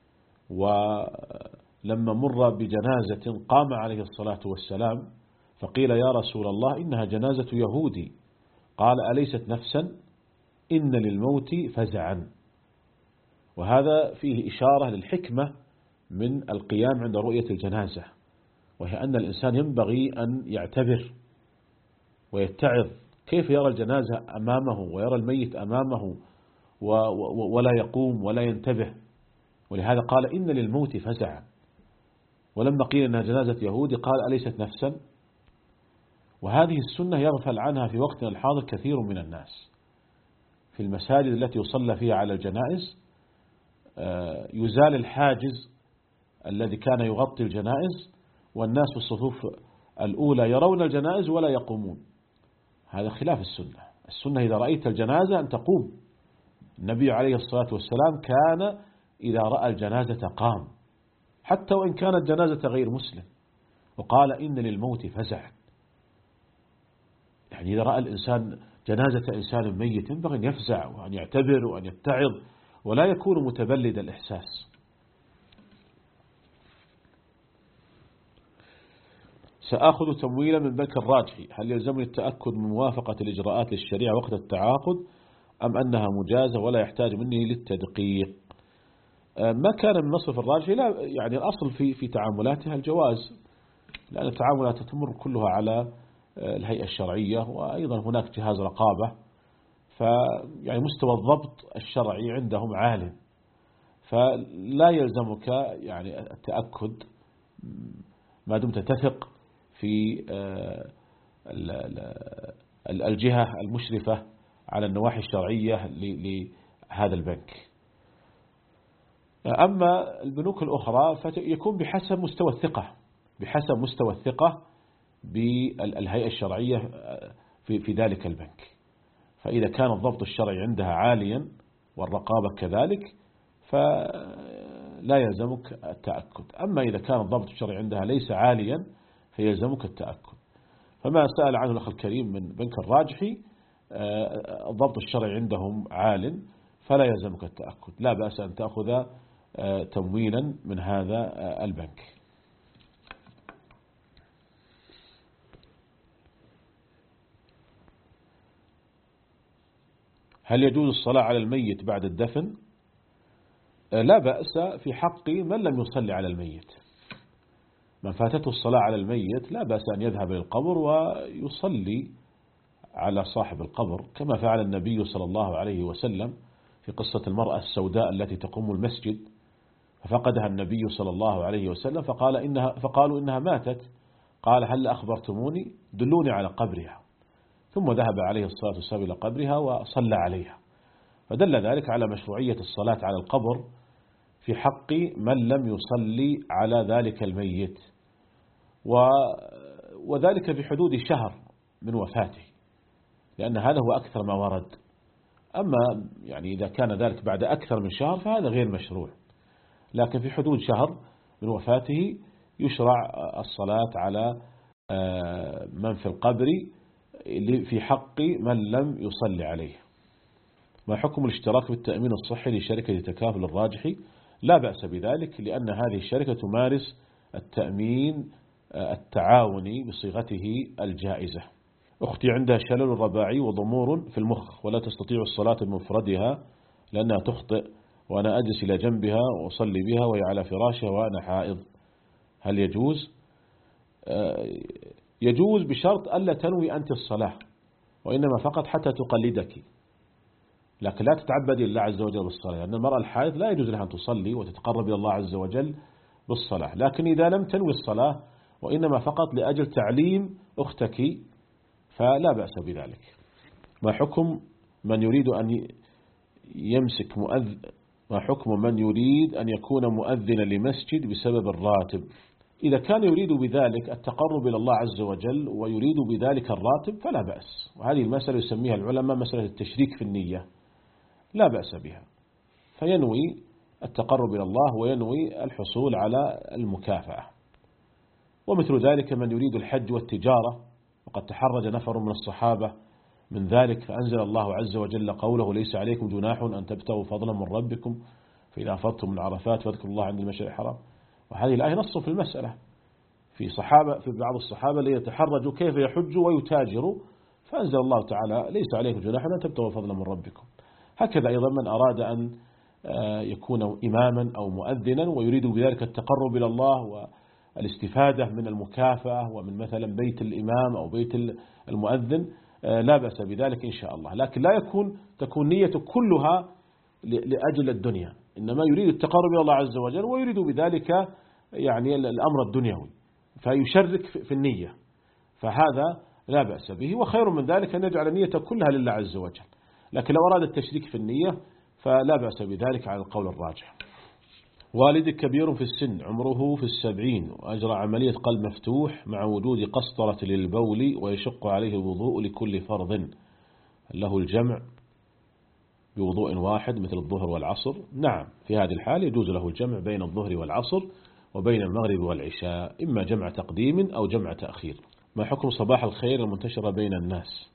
ولما مر بجنازة قام عليه الصلاة والسلام فقيل يا رسول الله إنها جنازة يهودي، قال أليست نفسا إن للموت فزعا. وهذا فيه إشارة للحكمة من القيام عند رؤية الجنازة، وهي أن الإنسان ينبغي أن يعتبر ويتعظ كيف يرى الجنازة أمامه ويرى الميت أمامه ولا يقوم ولا ينتبه. ولهذا قال إن للموت فزعا، ولما قيل إنها جنازة يهودي قال أليست نفسا. وهذه السنة يغفل عنها في وقتنا الحاضر كثير من الناس. في المساجد التي يصلى فيها على الجنائز يزال الحاجز الذي كان يغطي الجنائز، والناس في الصفوف الأولى يرون الجنائز ولا يقومون. هذا خلاف السنة. السنة إذا رأيت الجنازة أن تقوم. النبي عليه الصلاة والسلام كان إذا رأى الجنازة قام حتى وإن كانت جنازة غير مسلم، وقال إن للموت فزع. يعني إذا رأى الإنسان جنازة إنسان ميت ينبغي أن يفزع وأن يعتبر وأن يتعظ ولا يكون متبلد الإحساس. سأخذ تمويلا من بنك الراجحي، هل يلزمني التأكد من موافقة الإجراءات للشريعة وقت التعاقد أم أنها مجازة ولا يحتاج مني للتدقيق؟ ما كان من مصرف الراجحي لا، يعني الأصل في في تعاملاتها الجواز، لأن التعاملات تمر كلها على الهيئة الشرعية، وأيضا هناك جهاز رقابة، فيعني مستوى الضبط الشرعي عندهم عال، فلا يلزمك يعني التأكد ما دمت تثق في الجهة المشرفة على النواحي الشرعية لهذا البنك. أما البنوك الأخرى فيكون بحسب مستوى الثقة بحسب مستوى الثقة بالهيئة الشرعية في في ذلك البنك. فإذا كان الضبط الشرعي عندها عاليا والرقابة كذلك فلا يلزمك التأكد. أما إذا كان الضبط الشرعي عندها ليس عاليا فيلزمك التأكد. فما سأل عنه الأخ الكريم من بنك الراجحي الضبط الشرعي عندهم عال فلا يلزمك التأكد، لا بأس أن تأخذ تمويلا من هذا البنك. هل يجوز الصلاة على الميت بعد الدفن؟ لا بأس في حق من لم يصلي على الميت. من فاتته الصلاة على الميت لا بأس أن يذهب للقبر ويصلي على صاحب القبر، كما فعل النبي صلى الله عليه وسلم في قصة المرأة السوداء التي تقوم المسجد، ففقدها النبي صلى الله عليه وسلم فقال إنها فقالوا إنها ماتت، قال هل أخبرتموني؟ دلوني على قبرها. ثم ذهب عليه الصلاة والسلام إلى قبرها وصلى عليها، فدل ذلك على مشروعية الصلاة على القبر في حق من لم يصلي على ذلك الميت، وذلك في حدود شهر من وفاته، لأن هذا هو أكثر ما ورد. أما يعني إذا كان ذلك بعد أكثر من شهر فهذا غير مشروع، لكن في حدود شهر من وفاته يشرع الصلاة على من في القبر في حق من لم يصلي عليه. ما حكم الاشتراك في التأمين الصحي لشركة تكافل الراجحي؟ لا بأس بذلك، لأن هذه الشركة تمارس التأمين التعاوني بصيغته الجائزة. أختي عندها شلل رباعي وضمور في المخ ولا تستطيع الصلاة بمفردها لأنها تخطئ، وأنا أجلس إلى جنبها وأصلي بها وهي على فراشها وأنا حائض، هل يجوز؟ يجوز بشرط ألا تنوي أنت الصلاة، وإنما فقط حتى تقلدك، لكن لا تتعبدي لله عز وجل بالصلاة، لأن المرأة الحائض لا يجوز لها أن تصلي وتتقرب إلى الله عز وجل بالصلاة. لكن إذا لم تنوي الصلاة وإنما فقط لأجل تعليم أختك فلا بأس بذلك. ما حكم من يريد أن يمسك مؤذن ما حكم من يريد أن يكون مؤذنا لمسجد بسبب الراتب؟ إذا كان يريد بذلك التقرب إلى الله عز وجل ويريد بذلك الراتب فلا بأس، وهذه المسألة يسميها العلماء مسألة التشريك في النية، لا بأس بها، فينوي التقرب إلى الله وينوي الحصول على المكافأة. ومثل ذلك من يريد الحج والتجارة، وقد تحرج نفر من الصحابة من ذلك فأنزل الله عز وجل قوله ليس عليكم جناح أن تبتغوا فضلا من ربكم فإذا أفضتم من عرفات فاذكروا الله عند المشعر الحرام. وهذه الآية نص في المسألة، في صحابة في بعض الصحابة ليتحرجوا كيف يحجوا ويتاجروا، فأنزل الله تعالى ليس عليكم جناح أن تبتغوا فضلا من ربكم. هكذا أيضا من أراد أن يكون إماما أو مؤذنا ويريد بذلك التقرب إلى الله والاستفادة من المكافأة ومن مثلا بيت الإمام أو بيت المؤذن لا بأس بذلك إن شاء الله، لكن لا يكون تكون نيته كلها لأجل الدنيا، إنما يريد التقرب إلى الله عز وجل ويريد بذلك يعني الأمر الدنيوي فيشرك في النية، فهذا لا بأس به، وخير من ذلك أن يجعل النية كلها لله عز وجل. لكن لو أراد التشريك في النية فلا بأس بذلك على القول الراجح. والدك كبير في السن عمره في السبعين وأجرى عملية قلب مفتوح مع وجود قسطرة للبول ويشق عليه الوضوء لكل فرض، له الجمع بوضوء واحد مثل الظهر والعصر؟ نعم، في هذه الحال يجوز له الجمع بين الظهر والعصر وبين المغرب والعشاء، إما جمع تقديم أو جمع تأخير. ما حكم صباح الخير المنتشرة بين الناس؟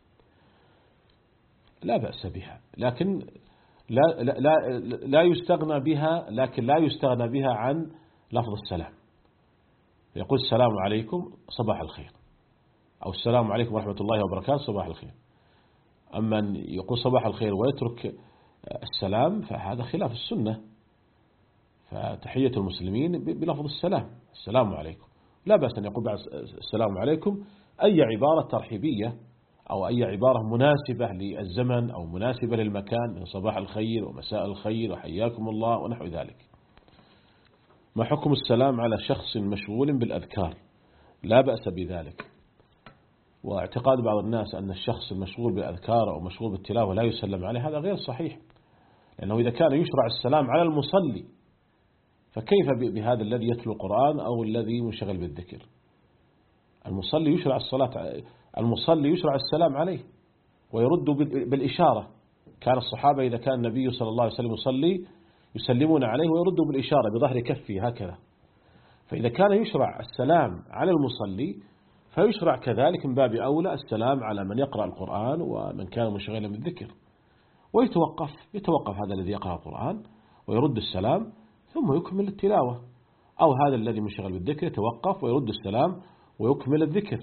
لا بأس بها، لكن لا, لا, لا, لا يستغنى بها لكن لا يستغنى بها عن لفظ السلام، يقول السلام عليكم صباح الخير، أو السلام عليكم ورحمة الله وبركاته صباح الخير. أما أن يقول صباح الخير ويترك السلام فهذا خلاف السنة، فتحية المسلمين بلفظ السلام السلام عليكم، لا بأس أن يقول بعد السلام عليكم أي عبارة ترحيبية أو أي عبارة مناسبة للزمن أو مناسبة للمكان من صباح الخير ومساء الخير وحياكم الله ونحو ذلك. ما حكم السلام على شخص مشغول بالأذكار؟ لا بأس بذلك، واعتقاد بعض الناس أن الشخص المشغول بالأذكار أو مشغول بالتلاوة لا يسلم عليه، هذا غير صحيح، لأنه إذا كان يشرع السلام على المصلي فكيف بهذا الذي يتلو القرآن أو الذي منشغل بالذكر؟ المصلي يشرع الصلاة المصلي يشرع السلام عليه ويرد بالإشارة، كان الصحابة إذا كان النبي صلى الله عليه وسلم يصلي يسلمون عليه ويردوا بالإشارة بظهر كفه هكذا، فإذا كان يشرع السلام على المصلي فيشرع كذلك من باب أولى السلام على من يقرأ القرآن ومن كان منشغلا بالذكر، ويتوقف يتوقف هذا الذي يقرأ القرآن ويرد السلام ثم يكمل التلاوة، أو هذا الذي منشغل بالذكر يتوقف ويرد السلام ويكمل الذكر.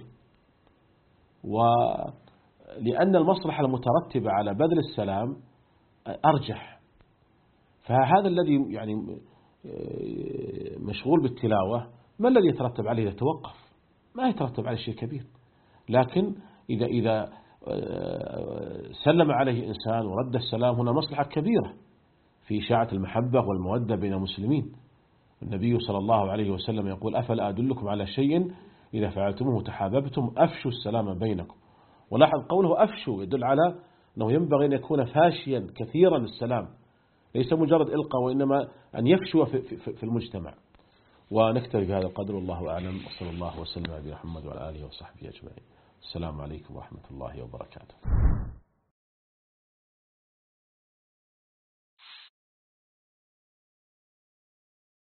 ولأن المصلحة المترتبة على بذل السلام أرجح، فهذا الذي يعني مشغول بالتلاوة ما الذي يترتب عليه؟ يتوقف، ما يترتب عليه شيء كبير، لكن إذا إذا سلم عليه إنسان ورد السلام هنا مصلحة كبيرة في إشاعة المحبة والمودة بين المسلمين. النبي صلى الله عليه وسلم يقول أفلا أدلكم على شيء إذا فعلتموه تحاببتم أفشوا السلام بينكم. ولاحظ قوله أفشوا يدل على أنه ينبغي أن يكون فاشيا كثيرا السلام، ليس مجرد إلقاء وإنما أن يفشوا في, في, في المجتمع. ونكتفي بهذا القدر والله أعلم، وصلى الله وسلم على محمد وعلى آله وصحبه أجمعين. السلام عليكم ورحمة الله وبركاته.